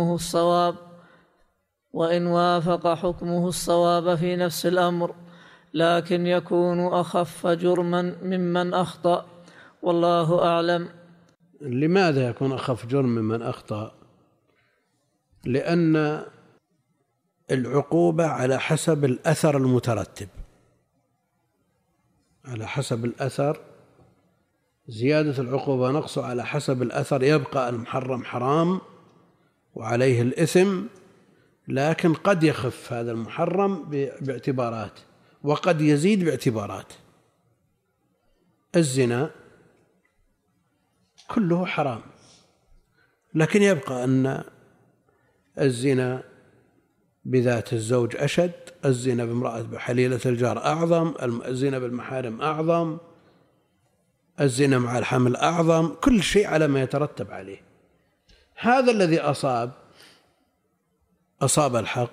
حكمه الصواب في نفس الأمر لكن يكون أخف جرما ممن أخطأ، والله أعلم. لماذا يكون أخف جرم ممن أخطأ؟ لأن العقوبة على حسب الأثر المترتب، على حسب الأثر، زيادة العقوبة نقص على حسب الأثر. يبقى المحرم حرام وعليه الإثم، لكن قد يخف هذا المحرم باعتبارات، وقد يزيد باعتبارات. الزنا كله حرام، لكن يبقى أن الزنا بذات الزوج أشد، الزنا بامرأة بحليلة الجار أعظم، الزنا بالمحارم أعظم، الزنا مع الحمل أعظم، كل شيء على ما يترتب عليه. هذا الذي أصاب الحق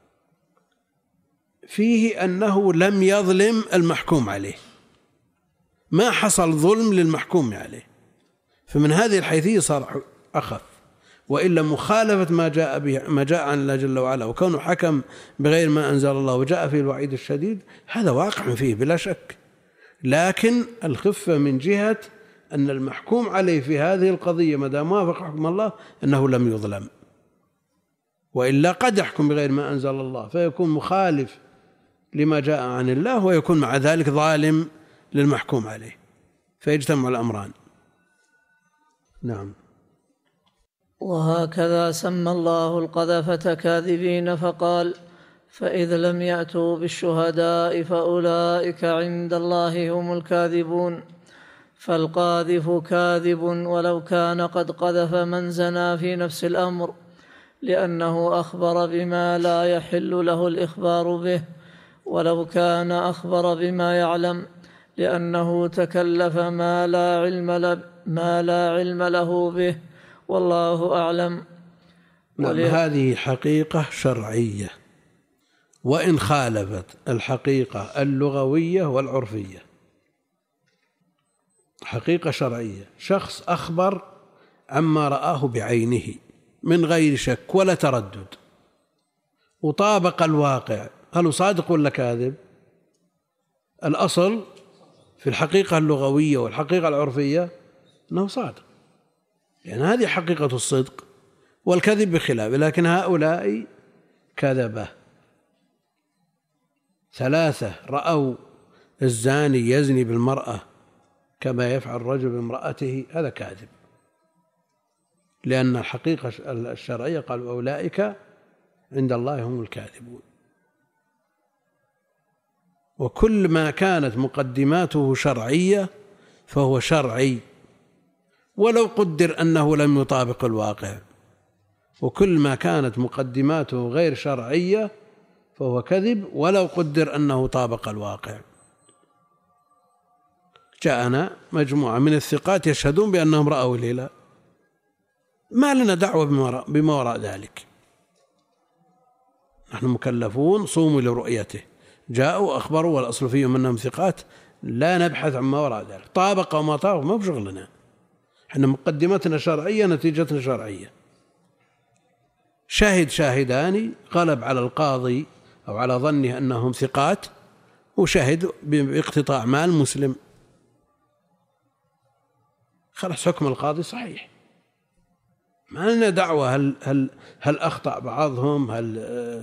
فيه أنه لم يظلم المحكوم عليه، ما حصل ظلم للمحكوم عليه، فمن هذه الحيثية صار أخف. وإلا مخالفة ما جاء عن الله جل وعلا وكونه حكم بغير ما أنزل الله وجاء فيه الوعيد الشديد، هذا واقع فيه بلا شك، لكن الخفة من جهة أن المحكوم عليه في هذه القضية ما دام وافق حكم الله أنه لم يظلم. وإلا قد يحكم بغير ما أنزل الله فيكون مخالف لما جاء عن الله، ويكون مع ذلك ظالم للمحكوم عليه، فيجتمع الأمران. نعم. وهكذا سمى الله القذفة كاذبين فقال: فإذ لم يأتوا بالشهداء فأولئك عند الله هم الكاذبون. فالقاذف كاذب ولو كان قد قذف من زنى في نفس الأمر، لأنه أخبر بما لا يحل له الإخبار به، ولو كان أخبر بما يعلم، لأنه تكلف ما لا علم له به، والله أعلم. هذه حقيقة شرعية، وإن خالفت الحقيقة اللغوية والعرفية. حقيقة شرعية، شخص أخبر عما رآه بعينه من غير شك ولا تردد، وطابق الواقع، هل هو صادق ولا كاذب؟ الأصل في الحقيقة اللغوية والحقيقة العرفية أنه صادق، يعني هذه حقيقة الصدق، والكذب بخلاف. لكن هؤلاء كذبة، 3 رأوا الزاني يزني بالمرأة كما يفعل الرجل بامرأته، هذا كاذب، لأن الحقيقة الشرعية قالوا أولئك عند الله هم الكاذبون. وكل ما كانت مقدماته شرعية فهو شرعي ولو قدر أنه لم يطابق الواقع، وكل ما كانت مقدماته غير شرعية فهو كذب ولو قدر أنه طابق الواقع. جاءنا مجموعة من الثقات يشهدون بأنهم رأوا الهلال، ما لنا دعوة بما وراء ذلك، نحن مكلفون صوموا لرؤيته، جاءوا أخبروا والأصل فيهم أنهم ثقات، لا نبحث عن ما وراء ذلك، طابق وما طابق ما بشغلنا، احنا مقدمتنا شرعية نتيجتنا شرعية. شاهد شاهدان غلب على القاضي أو على ظنه أنهم ثقات، وشهد باقتطاع مال مسلم، خلاص حكم القاضي صحيح، ما لنا دعوة هل أخطأ بعضهم، هل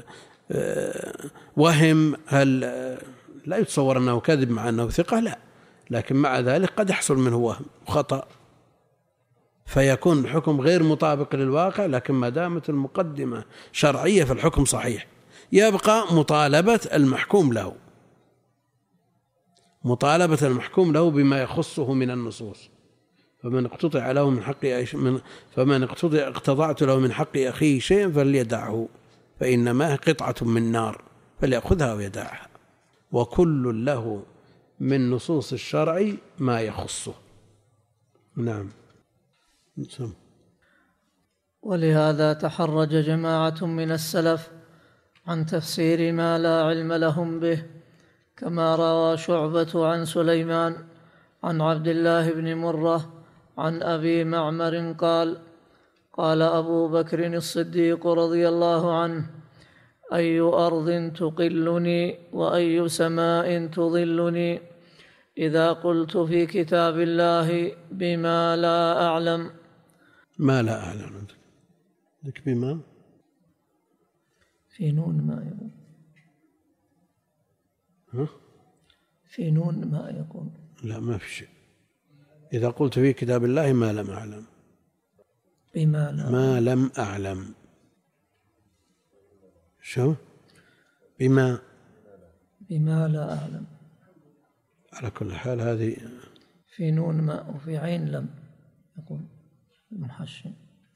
وهم، هل لا يتصور أنه كذب مع أنه ثقة، لا، لكن مع ذلك قد يحصل منه وهم وخطأ فيكون الحكم غير مطابق للواقع، لكن ما دامت المقدمة شرعية فالحكم صحيح. يبقى مطالبة المحكوم له، مطالبة المحكوم له بما يخصه من النصوص. فمن اقتطعت له من حق أخيه شيء فليدعه، فإنما قطعة من نار فليأخذها ويدعها، وكل له من نصوص الشرع ما يخصه. نعم. ولهذا تحرج جماعة من السلف عن تفسير ما لا علم لهم به، كما روى شعبة عن سليمان عن عبد الله بن مرة عن أبي معمر قال: قال أبو بكر الصديق رضي الله عنه: أي أرض تقلني وأي سماء تظلني إذا قلت في كتاب الله بما لا أعلم. ما لا أعلم لك بما في نون ما يكون. في نون ما يكون. لا ما في شيء. إذا قلت في كتاب الله ما لم أعلم. بما لا ما لم أعلم. شو؟ بما لا أعلم. على كل حال هذه في نون ما وفي عين لم يكون المحشن.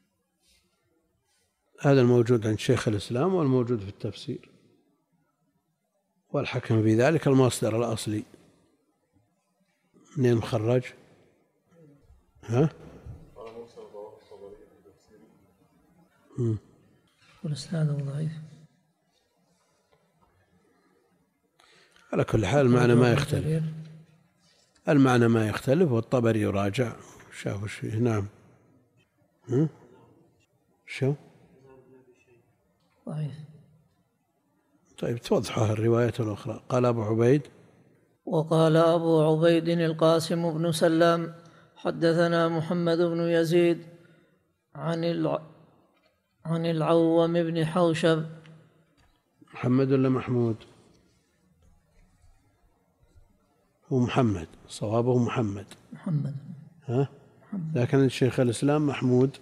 هذا الموجود عند شيخ الإسلام والموجود في التفسير، والحكم في ذلك المصدر الأصلي. منين مخرج؟ والإسناد ضعيف. على كل حال المعنى ما يختلف. المعنى ما يختلف، والطبري يراجع شاف وش فيه. نعم. شو؟ ضعيف. طيب توضحها الروايات الأخرى. قال أبو عبيد. وقال أبو عبيد القاسم بن سلام حدثنا محمد بن يزيد عن العوام بن حوشب. محمد ولا محمود؟ هو محمد، صوابه محمد. محمد. لكن الشيخ الإسلام محمود،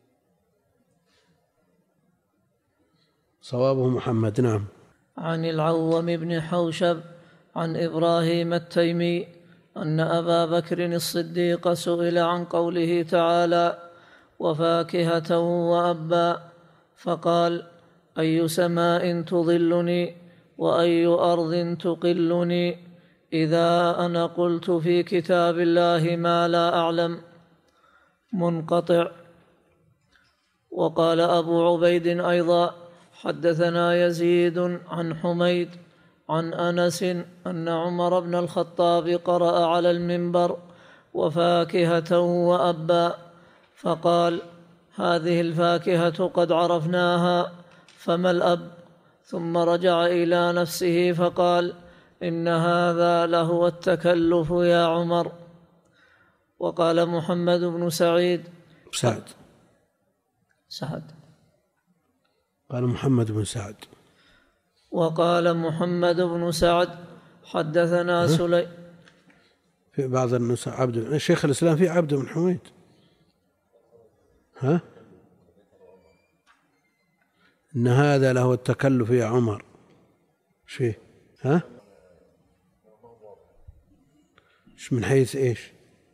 صوابه محمد. نعم. عن العوام بن حوشب عن إبراهيم التيمي أن أبا بكر الصديق سئل عن قوله تعالى وفاكهة وأبا، فقال أي سماء تظلني وأي أرض تقلني إذا أنا قلت في كتاب الله ما لا أعلم. منقطع. وقال أبو عبيد أيضا حدثنا يزيد عن حميد عن أنس أن عمر بن الخطاب قرأ على المنبر وفاكهة وأبا، فقال هذه الفاكهة قد عرفناها فما الأب؟ ثم رجع إلى نفسه فقال إن هذا لهو التكلف يا عمر. وقال محمد بن سعد. قال محمد بن سعد. وقال محمد بن سعد حدثنا سليم. في بعض النسخ عبد شيخ الإسلام في عبد بن حميد. إن هذا له التكلف يا عمر. شيء من حيث إيش؟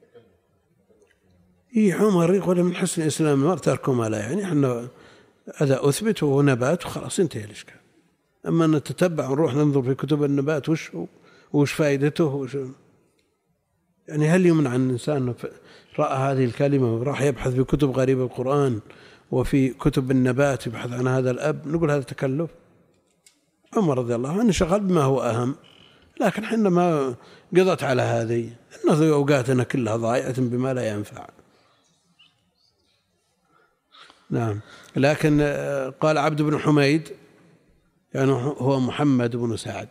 عمر يقول من حسن الإسلام المرء ترك ما لا يعني. احنا هذا أثبت وهو نبات وخلاص انتهى الإشكال. أما نتتبع ونروح ننظر في كتب النبات وش فائدته يعني هل يمنع أن الإنسان رأى هذه الكلمة وراح يبحث في كتب غريب القرآن وفي كتب النبات يبحث عن هذا الأب نقول هذا تكلف؟ عمر رضي الله عنه شغل بما هو أهم، لكن حنا ما قضت على هذه. نضيع أوقاتنا كلها ضائعة بما لا ينفع. نعم. لكن قال عبد بن حميد يعني هو محمد بن سعد.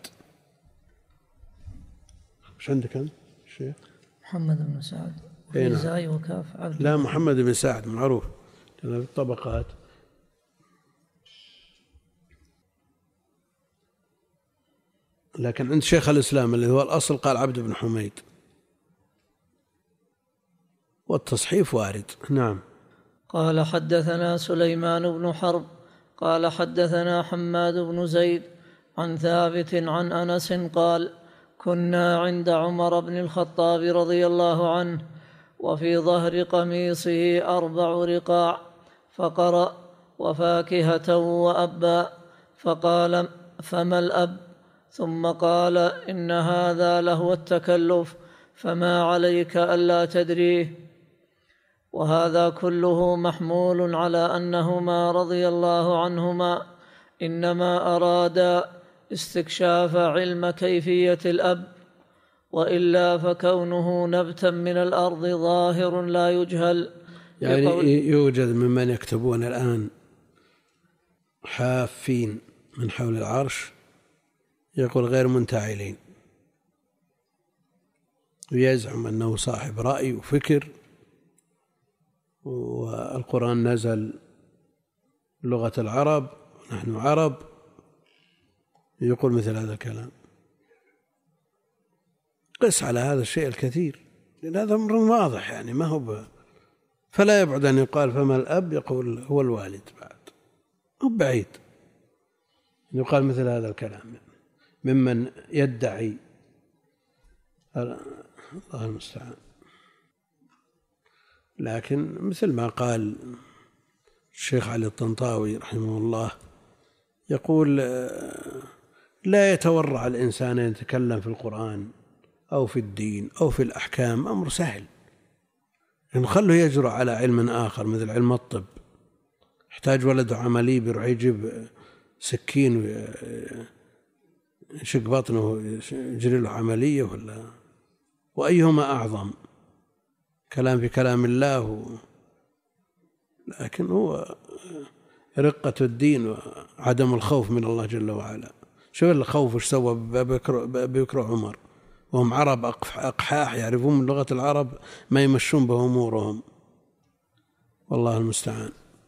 ايش عندك انت شيخ؟ محمد بن سعد. نعم. زاي وكاف عبد. لا محمد بن سعد معروف في الطبقات. لكن عند شيخ الإسلام اللي هو الأصل قال عبد بن حميد، والتصحيف وارد. نعم. قال حدثنا سليمان بن حرب قال حدثنا حماد بن زيد عن ثابت عن أنس قال كنا عند عمر بن الخطاب رضي الله عنه وفي ظهر قميصه 4 رقاع، فقرأ وفاكهة وأبا، فقال فما الأب؟ ثم قال إن هذا لهو التكلف فما عليك ألا تدريه. وهذا كله محمول على أنهما رضي الله عنهما إنما أرادا استكشاف علم كيفية الأب، وإلا فكونه نبتا من الأرض ظاهر لا يجهل. يعني يوجد ممن يكتبون الآن حافين من حول العرش يقول غير منتعلين، ويزعم أنه صاحب رأي وفكر، والقرآن نزل لغة العرب ونحن عرب، يقول مثل هذا الكلام. قس على هذا الشيء الكثير، لأن هذا أمر واضح يعني ما هو فلا يبعد أن يقال فما الأب، يقول هو الوالد بعد، هو بعيد أن يقال مثل هذا الكلام ممن يدعي. الله المستعان. لكن مثل ما قال الشيخ علي الطنطاوي رحمه الله، يقول لا يتورع الإنسان أن يتكلم في القرآن أو في الدين أو في الأحكام، أمر سهل، يعني خله يجرؤ على علم آخر مثل علم الطب. يحتاج ولد عملي بيروح يجيب سكين ويشق بطنه ويجري له عملية، وأيهما أعظم؟ كلام في كلام الله لكن هو رقة الدين وعدم الخوف من الله جل وعلا. شوف الخوف وش سوى بكر وعمر وهم عرب أقحاح يعرفون من لغة العرب ما يمشون بأمورهم، والله المستعان.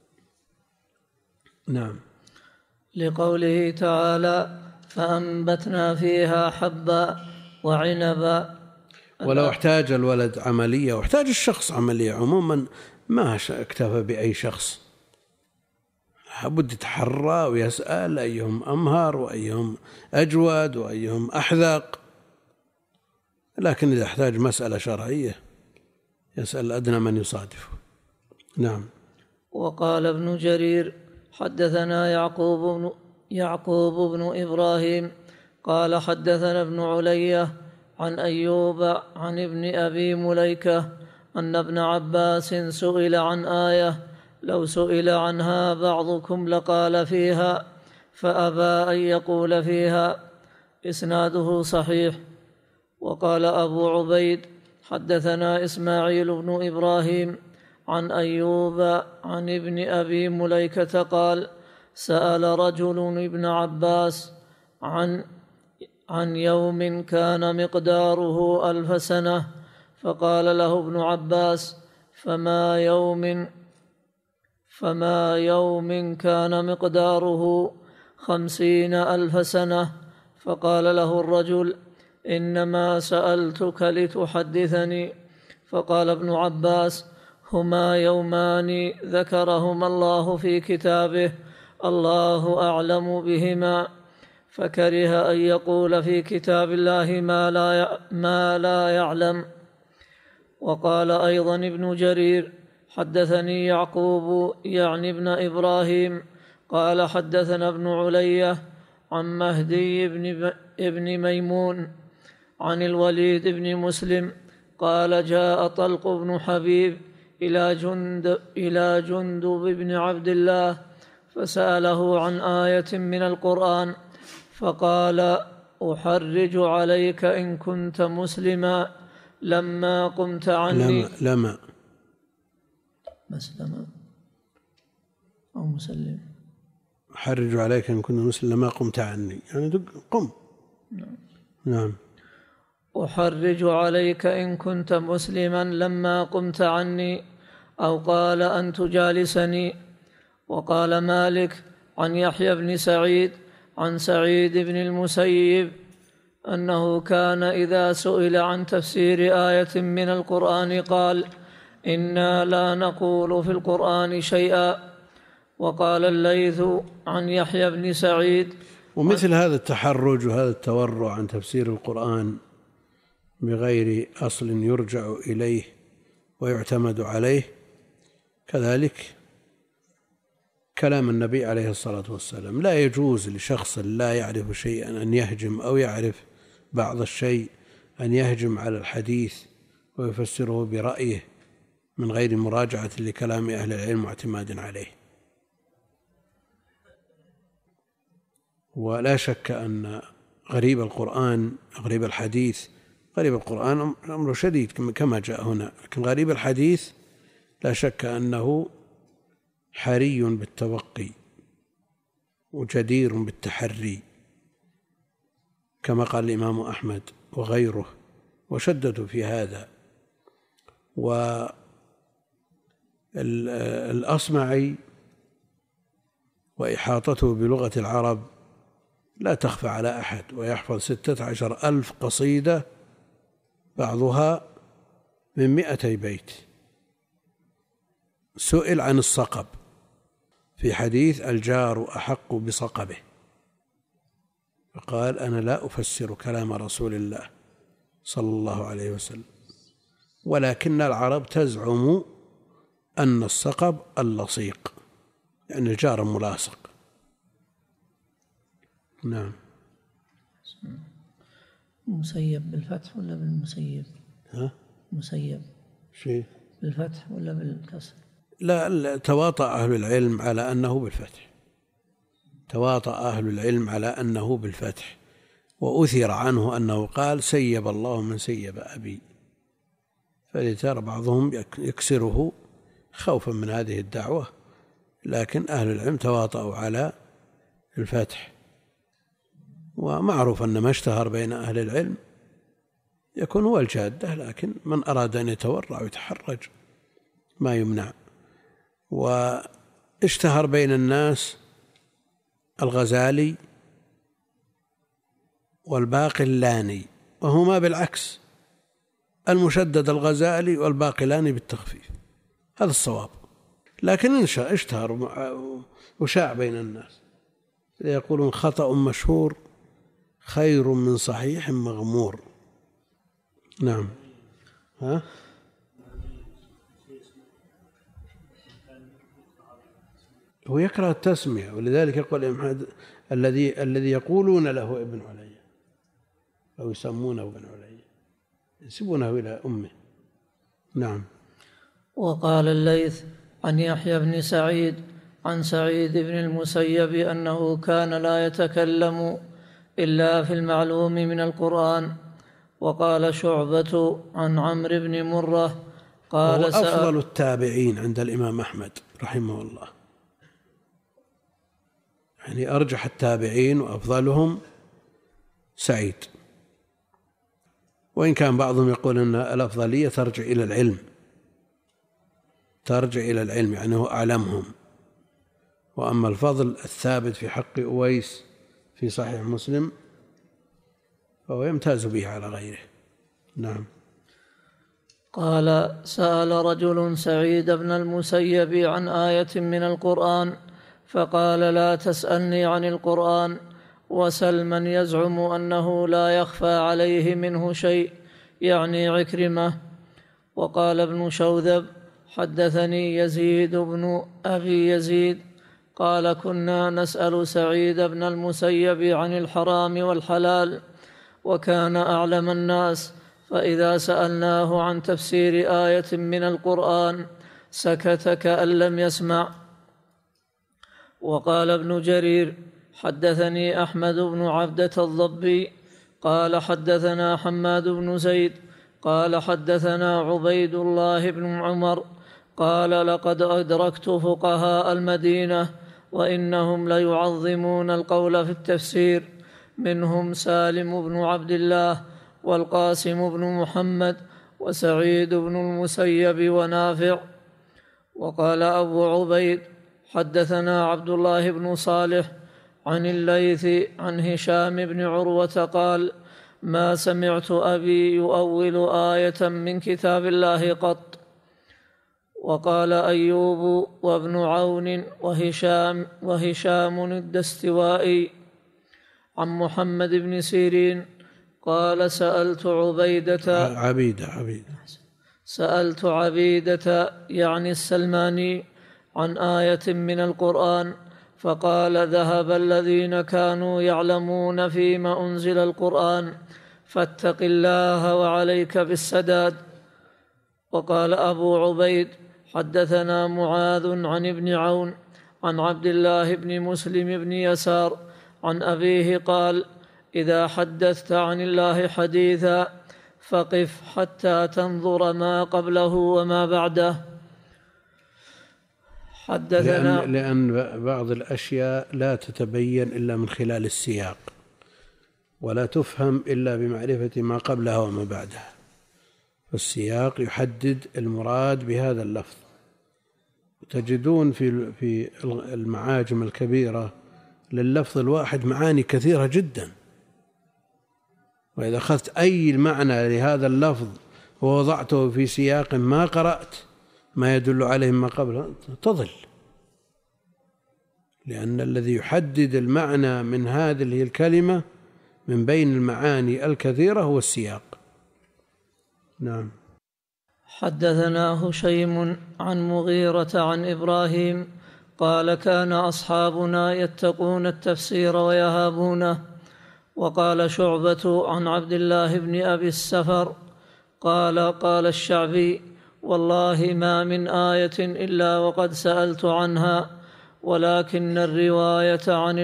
نعم. لقوله تعالى فأنبتنا فيها حبا وعنبا. ولو احتاج الولد عملية واحتاج الشخص عملية عموما ما اكتفى بأي شخص، لابد يتحرى ويسأل أيهم أمهر وأيهم أجود وأيهم أحذق. لكن إذا احتاج مسألة شرعية يسأل أدنى من يصادفه. نعم. وقال ابن جرير حدثنا يعقوب بن إبراهيم قال حدثنا ابن علية عن أيوب عن ابن أبي مليكة أن ابن عباس سئل عن آية لو سئل عنها بعضكم لقال فيها، فأبى أن يقول فيها. إسناده صحيح. وقال أبو عبيد حدثنا إسماعيل بن إبراهيم عن أيوب عن ابن أبي مليكة قال سأل رجل ابن عباس عن يوم كان مقداره 1000 سنة، فقال له ابن عباس فما يوم كان مقداره 50,000 سنة؟ فقال له الرجل إنما سألتك لتحدثني. فقال ابن عباس هما يومان ذكرهما الله في كتابه الله أعلم بهما، فكره أن يقول في كتاب الله ما لا يعلم. وقال أيضا ابن جرير حدثني يعقوب يعني ابن إبراهيم قال حدثنا ابن علية عن مهدي ابن ميمون عن الوليد بن مسلم قال جاء طلق بن حبيب إلى جندب بن عبد الله فسأله عن آية من القرآن فقال أحرج عليك إن كنت مسلما لما قمت عني. لما مسلما أو مسلم. أحرج عليك إن كنت مسلما لما قمت عني، يعني قم. نعم. أحرج عليك إن كنت مسلما لما قمت عني، أو قال أن تجالسني. وقال مالك عن يحيى بن سعيد عن سعيد بن المسيب أنه كان إذا سئل عن تفسير آية من القرآن قال إنا لا نقول في القرآن شيئا. وقال الليث عن يحيى بن سعيد. ومثل هذا التحرج وهذا التورع عن تفسير القرآن بغير أصل يرجع إليه ويعتمد عليه، كذلك كلام النبي عليه الصلاة والسلام. لا يجوز لشخص لا يعرف شيئا أن يهجم أو يعرف بعض الشيء أن يهجم على الحديث ويفسره برأيه من غير مراجعة لكلام أهل العلم واعتماد عليه. ولا شك أن غريب القرآن غريب الحديث غريب القرآن أمر شديد كما جاء هنا، لكن غريب الحديث لا شك أنه حري بالتوقي وجدير بالتحري كما قال الإمام أحمد وغيره، وشددوا في هذا. والأصمعي وإحاطته بلغة العرب لا تخفى على أحد، ويحفظ 16,000 قصيدة بعضها من 200 بيت. سئل عن الصقب في حديث الجار أحق بصقبه، فقال أنا لا أفسر كلام رسول الله صلى الله عليه وسلم، ولكن العرب تزعم أن الصقب اللصيق، يعني الجار الملاصق. نعم. مسيب بالفتح ولا بالمسيب؟ مسيب شيء بالفتح ولا بالكسر؟ لا، تواطأ أهل العلم على أنه بالفتح، تواطأ أهل العلم على أنه بالفتح، وأثر عنه أنه قال سيب الله من سيب أبي، فلترى بعضهم يكسره خوفا من هذه الدعوة، لكن أهل العلم تواطؤوا على الفتح. ومعروف أن ما اشتهر بين أهل العلم يكون هو الجادة، لكن من أراد أن يتورع ويتحرج ما يمنع. واشتهر بين الناس الغزالي والباقلاني، وهما بالعكس، المشدد الغزالي والباقلاني بالتخفيف، هذا الصواب. لكن اشتهر وشاع بين الناس، يقولون خطأ مشهور خير من صحيح مغمور. نعم. هو يكره التسمية، ولذلك يقول أحمد الذي يقولون له ابن علي أو يسمونه ابن علي ينسبونه إلى أمه. نعم. وقال الليث عن يحيى بن سعيد عن سعيد بن المسيب أنه كان لا يتكلم إلا في المعلوم من القرآن. وقال شعبة عن عمرو بن مرة قال أفضل التابعين عند الإمام أحمد رحمه الله، يعني أرجح التابعين وأفضلهم سعيد، وإن كان بعضهم يقول أن الأفضلية ترجع إلى العلم، يعني هو أعلمهم. وأما الفضل الثابت في حق أويس في صحيح مسلم فهو يمتاز به على غيره. نعم. قال سأل رجل سعيد بن المسيب عن آية من القرآن فقال لا تسألني عن القرآن وسل من يزعم أنه لا يخفى عليه منه شيء، يعني عكرمة. وقال ابن شوذب حدثني يزيد بن أبي يزيد قال كنا نسأل سعيد بن المسيب عن الحرام والحلال وكان أعلم الناس، فإذا سألناه عن تفسير آية من القرآن سكت كأن لم يسمع. وقال ابن جرير حدثني أحمد بن عبدة الضبي قال حدثنا حماد بن زيد قال حدثنا عبيد الله بن عمر قال لقد أدركت فقهاء المدينة وإنهم ليعظمون القول في التفسير، منهم سالم بن عبد الله والقاسم بن محمد وسعيد بن المسيب ونافع. وقال أبو عبيد حدثنا عبد الله بن صالح عن الليث عن هشام بن عروة قال ما سمعت أبي يؤول آية من كتاب الله قط. وقال أيوب وابن عون وهشام الدستوائي عن محمد بن سيرين قال سألت عبيدة يعني السلماني عن آية من القرآن فقال ذهب الذين كانوا يعلمون فيما أنزل القرآن فاتق الله وعليك بالسداد. وقال أبو عبيد حدثنا معاذ عن ابن عون عن عبد الله بن مسلم بن يسار عن أبيه قال إذا حدثت عن الله حديثا فقف حتى تنظر ما قبله وما بعده. حدثنا لأن بعض الأشياء لا تتبين إلا من خلال السياق، ولا تفهم إلا بمعرفة ما قبلها وما بعدها، فالسياق يحدد المراد بهذا اللفظ. تجدون في المعاجم الكبيرة لللفظ الواحد معاني كثيرة جدا، وإذا أخذت أي معنى لهذا اللفظ ووضعته في سياق ما قرأت ما يدل عليه ما قبله تضل، لأن الذي يحدد المعنى من هذه الكلمة من بين المعاني الكثيرة هو السياق. نعم. حدثنا هشيم عن مغيرة عن إبراهيم قال كان أصحابنا يتقون التفسير ويهابونه. وقال شعبة عن عبد الله بن أبي السفر قال الشعبي والله ما من آية إلا وقد سألت عنها ولكنها الرواية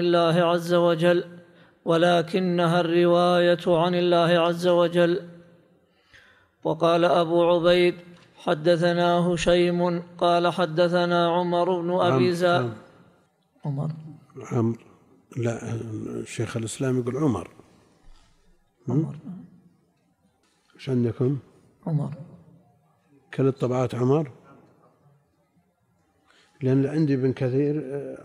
عن الله عز وجل. وقال أبو عبيد حدثنا هشيم قال حدثنا عمر بن أبي زاد. عمر لا، شيخ الإسلام يقول عمر. ايش عندكم؟ عمر. كل الطبعات عمر، لأن عندي ابن كثير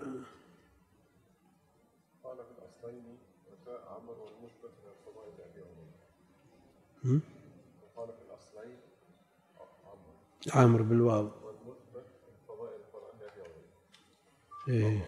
قال في الأصلين وجاء عمر والمثبت من الفضائل أبي عمر. قال في الأصلين عمر بالواو والمثبت من فضائل القرآن أبي عمر.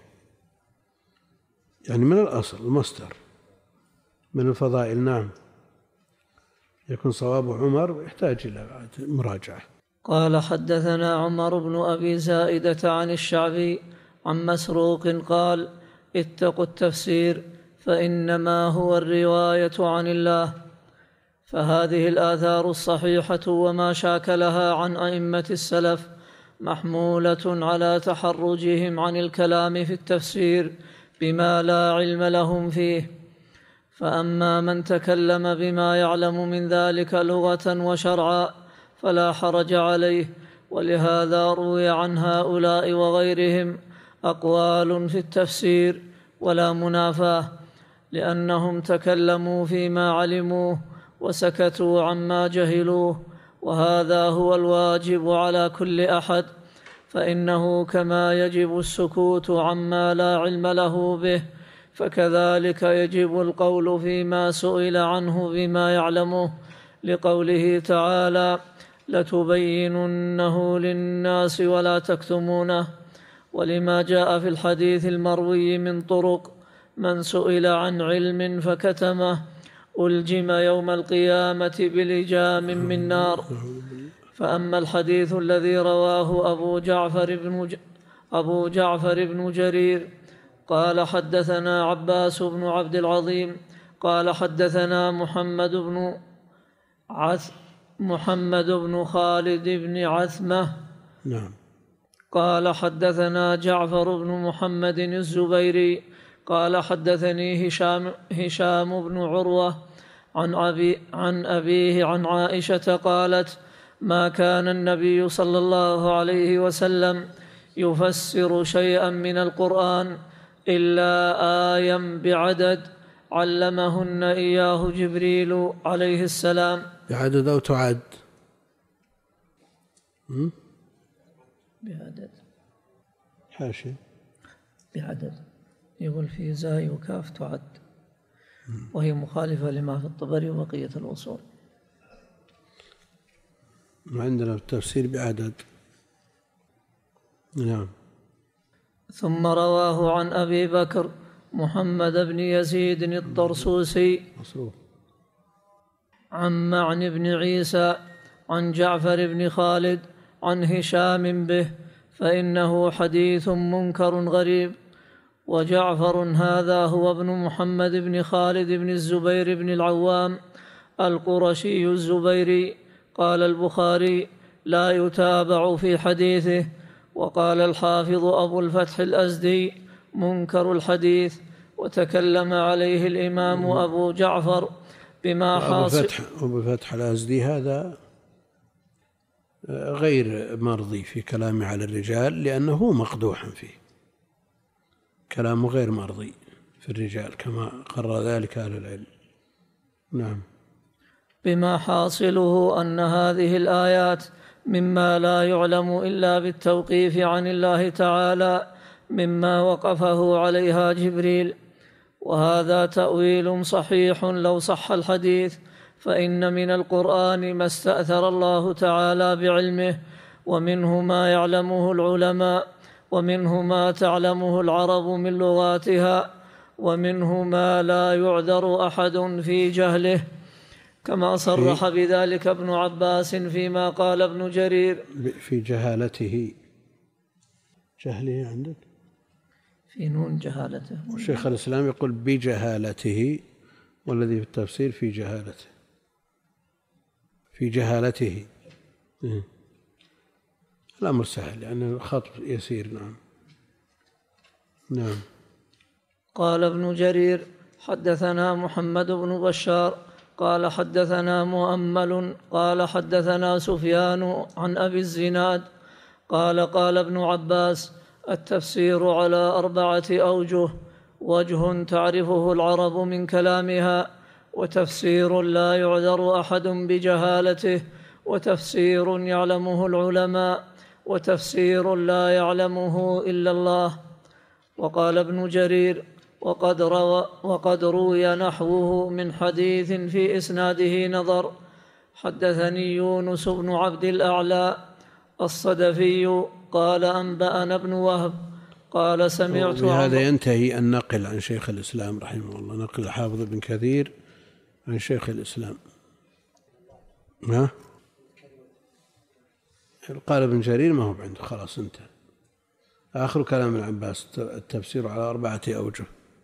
يعني من الأصل المصدر من الفضائل. نعم، يكون صواب عمر يحتاج إلى مراجعة. قال حدثنا عمر بن أبي زائدة عن الشعبي عن مسروق قال اتقوا التفسير فإنما هو الرواية عن الله. فهذه الآثار الصحيحة وما شاكلها عن أئمة السلف محمولة على تحرجهم عن الكلام في التفسير بما لا علم لهم فيه. فأما من تكلم بما يعلم من ذلك لغة وشرعا فلا حرج عليه. ولهذا روي عن هؤلاء وغيرهم أقوال في التفسير ولا منافاة، لأنهم تكلموا فيما علموه وسكتوا عما جهلوه، وهذا هو الواجب على كل أحد، فإنه كما يجب السكوت عما لا علم له به فكذلك يجب القول فيما سئل عنه بما يعلمه، لقوله تعالى لتبيننه للناس ولا تكتمونه. ولما جاء في الحديث المروي من طرق من سئل عن علم فكتمه ألجم يوم القيامة بلجام من نار. فأما الحديث الذي رواه أبو جعفر بن جرير قال حدثنا عباس بن عبد العظيم قال حدثنا محمد بن خالد بن عثمة نعم. قال حدثنا جعفر بن محمد الزبيري قال حدثني هشام بن عروة عن أبيه عن عائشة قالت ما كان النبي صلى الله عليه وسلم يفسر شيئا من القرآن إلا آية بعدد علمهن إياه جبريل عليه السلام. بعدد أو تعد؟ بعدد. حاشي بعدد، يقول في زاي وكاف تعد، وهي مخالفة لما في الطبري وبقية الأصول. عندنا التفسير بعدد. نعم. ثم رواه عن أبي بكر محمد بن يزيد الطرسوسي عن معن بن عيسى عن جعفر بن خالد عن هشام به، فإنه حديث منكر غريب. وجعفر هذا هو ابن محمد بن خالد بن الزبير بن العوام القرشي الزبيري. قال البخاري لا يتابع في حديثه. وقال الحافظ أبو الفتح الأزدي منكر الحديث. وتكلم عليه الإمام أبو جعفر بما حاصل. أبو الفتح الأزدي هذا غير مرضي في كلامه على الرجال، لأنه مقدوح فيه، كلامه غير مرضي في الرجال كما قرر ذلك أهل العلم. نعم. بما حاصله أن هذه الآيات مما لا يعلم إلا بالتوقيف عن الله تعالى مما وقفه عليها جبريل، وهذا تأويل صحيح لو صح الحديث، فإن من القرآن ما استأثر الله تعالى بعلمه، ومنه ما يعلمه العلماء، ومنه ما تعلمه العرب من لغاتها، ومنه ما لا يعذر أحد في جهله، كما صرح بذلك ابن عباس فيما قال ابن جرير في جهالته. جهله عندك في نون جهالته، وشيخ الإسلام يقول بجهالته، والذي في التفسير في جهالته، في جهالته. الأمر سهل يعني الخط يسير. نعم. نعم. قال ابن جرير حدثنا محمد بن بشار قال حدثنا مؤمل قال حدثنا سفيان عن أبي الزناد قال قال ابن عباس التفسير على 4 أوجه: وجه تعرفه العرب من كلامها، وتفسير لا يعذر أحد بجهالته، وتفسير يعلمه العلماء، وتفسير لا يعلمه إلا الله. وقال ابن جرير وقد روي نحوه من حديث في إسناده نظر. حدثني يونس بن عبد الأعلى الصدفي قال أنبأنا ابن وهب قال سمعت. بهذا ينتهي النقل عن شيخ الإسلام رحمه الله، نقل الحافظ بن كثير عن شيخ الإسلام. قال ابن جرير ما هو عنده، خلاص انتهى. آخر كلام العباس التفسير على 4 أوجه.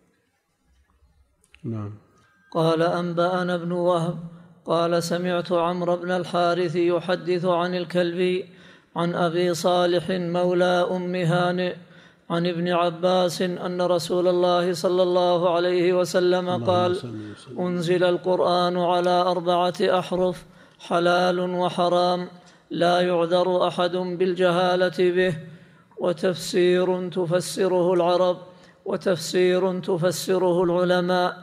نعم. قال أنبأنا ابن وهب قال سمعت عمرو بن الحارث يحدث عن الكلبي عن أبي صالح مولى أم هانئ عن ابن عباس أن رسول الله صلى الله عليه وسلم قال: أنزل القرآن على 4 أحرف حلال وحرام لا يعذر أحد بالجهالة به، وتفسير تفسره العرب، وتفسير تفسره العلماء،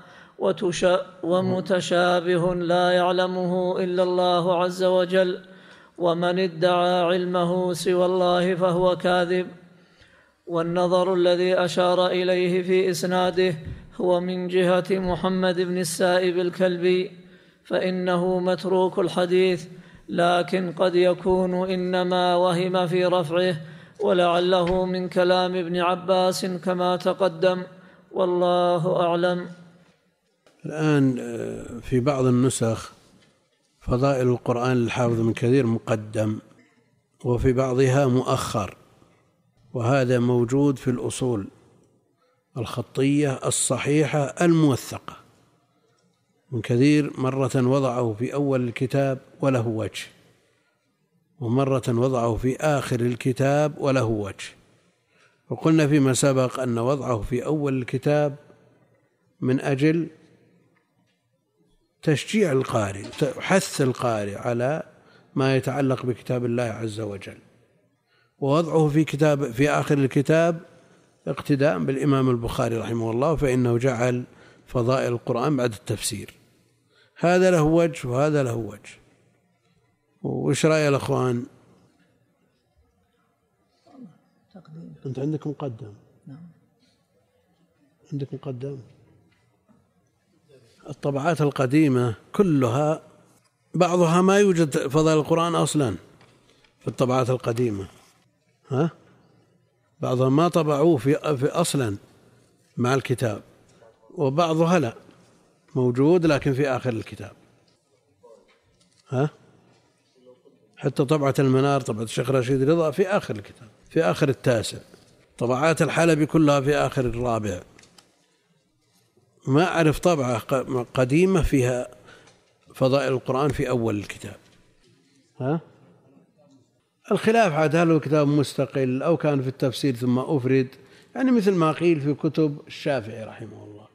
ومتشابه لا يعلمه إلا الله عز وجل، ومن ادعى علمه سوى الله فهو كاذب. والنظر الذي أشار إليه في إسناده هو من جهة محمد بن السائب الكلبي، فإنه متروك الحديث، لكن قد يكون إنما وهم في رفعه، ولعله من كلام ابن عباس كما تقدم، والله أعلم. الآن في بعض النسخ فضائل القرآن للحافظ بن كثير مقدم، وفي بعضها مؤخر، وهذا موجود في الأصول الخطية الصحيحة الموثقة. ابن كثير مرة وضعه في أول الكتاب وله وجه، ومرة وضعه في آخر الكتاب وله وجه. وقلنا فيما سبق أن وضعه في أول الكتاب من أجل تشجيع القارئ، حث القارئ على ما يتعلق بكتاب الله عز وجل، ووضعه في آخر الكتاب اقتداء بالإمام البخاري رحمه الله، فإنه جعل فضائل القرآن بعد التفسير. هذا له وجه وهذا له وجه. وإيش رأي الأخوان؟ أنت عندك مقدم؟ نعم. عندك مقدم؟ الطبعات القديمة كلها بعضها ما يوجد فضائل القرآن أصلا في الطبعات القديمة، بعضها ما طبعوه في أصلا مع الكتاب، وبعضها لا موجود لكن في آخر الكتاب. حتى طبعة المنار، طبعة الشيخ رشيد رضا في آخر الكتاب، في آخر التاسع. طبعات الحلبي كلها في آخر الرابع. ما أعرف طبعة قديمة فيها فضائل القرآن في أول الكتاب. الخلاف عاد هل هو كتاب مستقل أو كان في التفسير ثم أفرد، يعني مثل ما قيل في كتب الشافعي رحمه الله.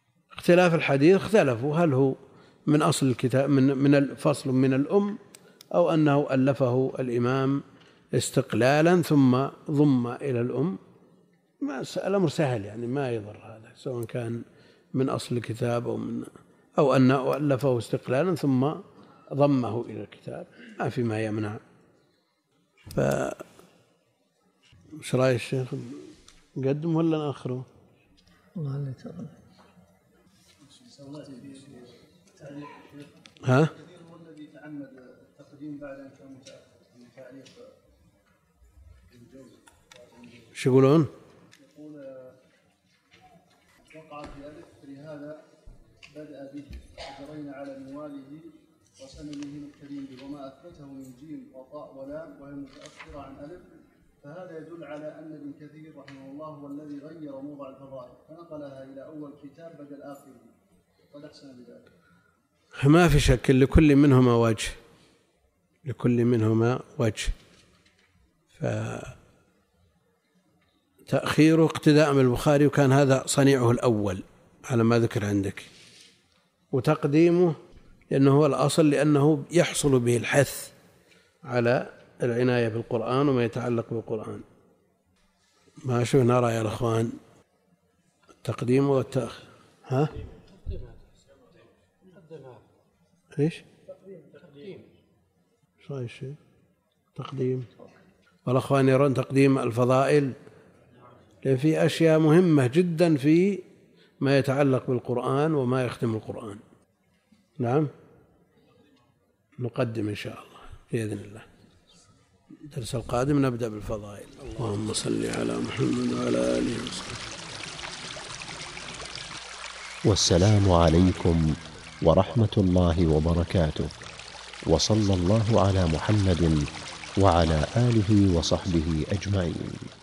اختلاف الحديث اختلفوا هل هو من أصل الكتاب من الفصل من الأم أو أنه ألفه الإمام استقلالا ثم ضم إلى الأم، الأمر سهل يعني ما يضر هذا، سواء كان من أصل الكتاب أو أنه ألفه استقلالا ثم ضمه إلى الكتاب، ما في ما يمنع. وش رأي الشيخ؟ نقدم ولا نأخره؟ والله اللي ترى. ها؟ الذي يتعمد التقديم بعد أن كان تعليق الجوز. شو يقولون؟ يقول وقع في ألف فلهذا بدأ به وجرينا على منواله وسننه الكريم به، وما أثبته من جيم وطاء ولام وهي متأخرة عن ألف، فهذا يدل على أن ابن كثير رحمه الله هو الذي غير موضع الفضائل فنقلها إلى أول كتاب بدل آخره، وقد أحسن بذلك. ما في شك لكل منهما وجه، لكل منهما وجه، فتأخيره اقتداء من البخاري، وكان هذا صنيعه الأول على ما ذكر عندك، وتقديمه لأنه هو الأصل، لأنه يحصل به الحث على العناية بالقرآن وما يتعلق بالقرآن. ما شو نرى يا الأخوان التقديم والتأخير؟ ها؟ ايش؟ تقديم. ايش راي الشيخ؟ تقديم. والاخوان يرون تقديم الفضائل، لأن في اشياء مهمه جدا في ما يتعلق بالقرآن وما يختم القرآن. نعم نقدم ان شاء الله باذن الله. الدرس القادم نبدا بالفضائل. اللهم صل على محمد وعلى اله وصحبه. والسلام عليكم ورحمة الله وبركاته، وصلى الله على محمد وعلى آله وصحبه أجمعين.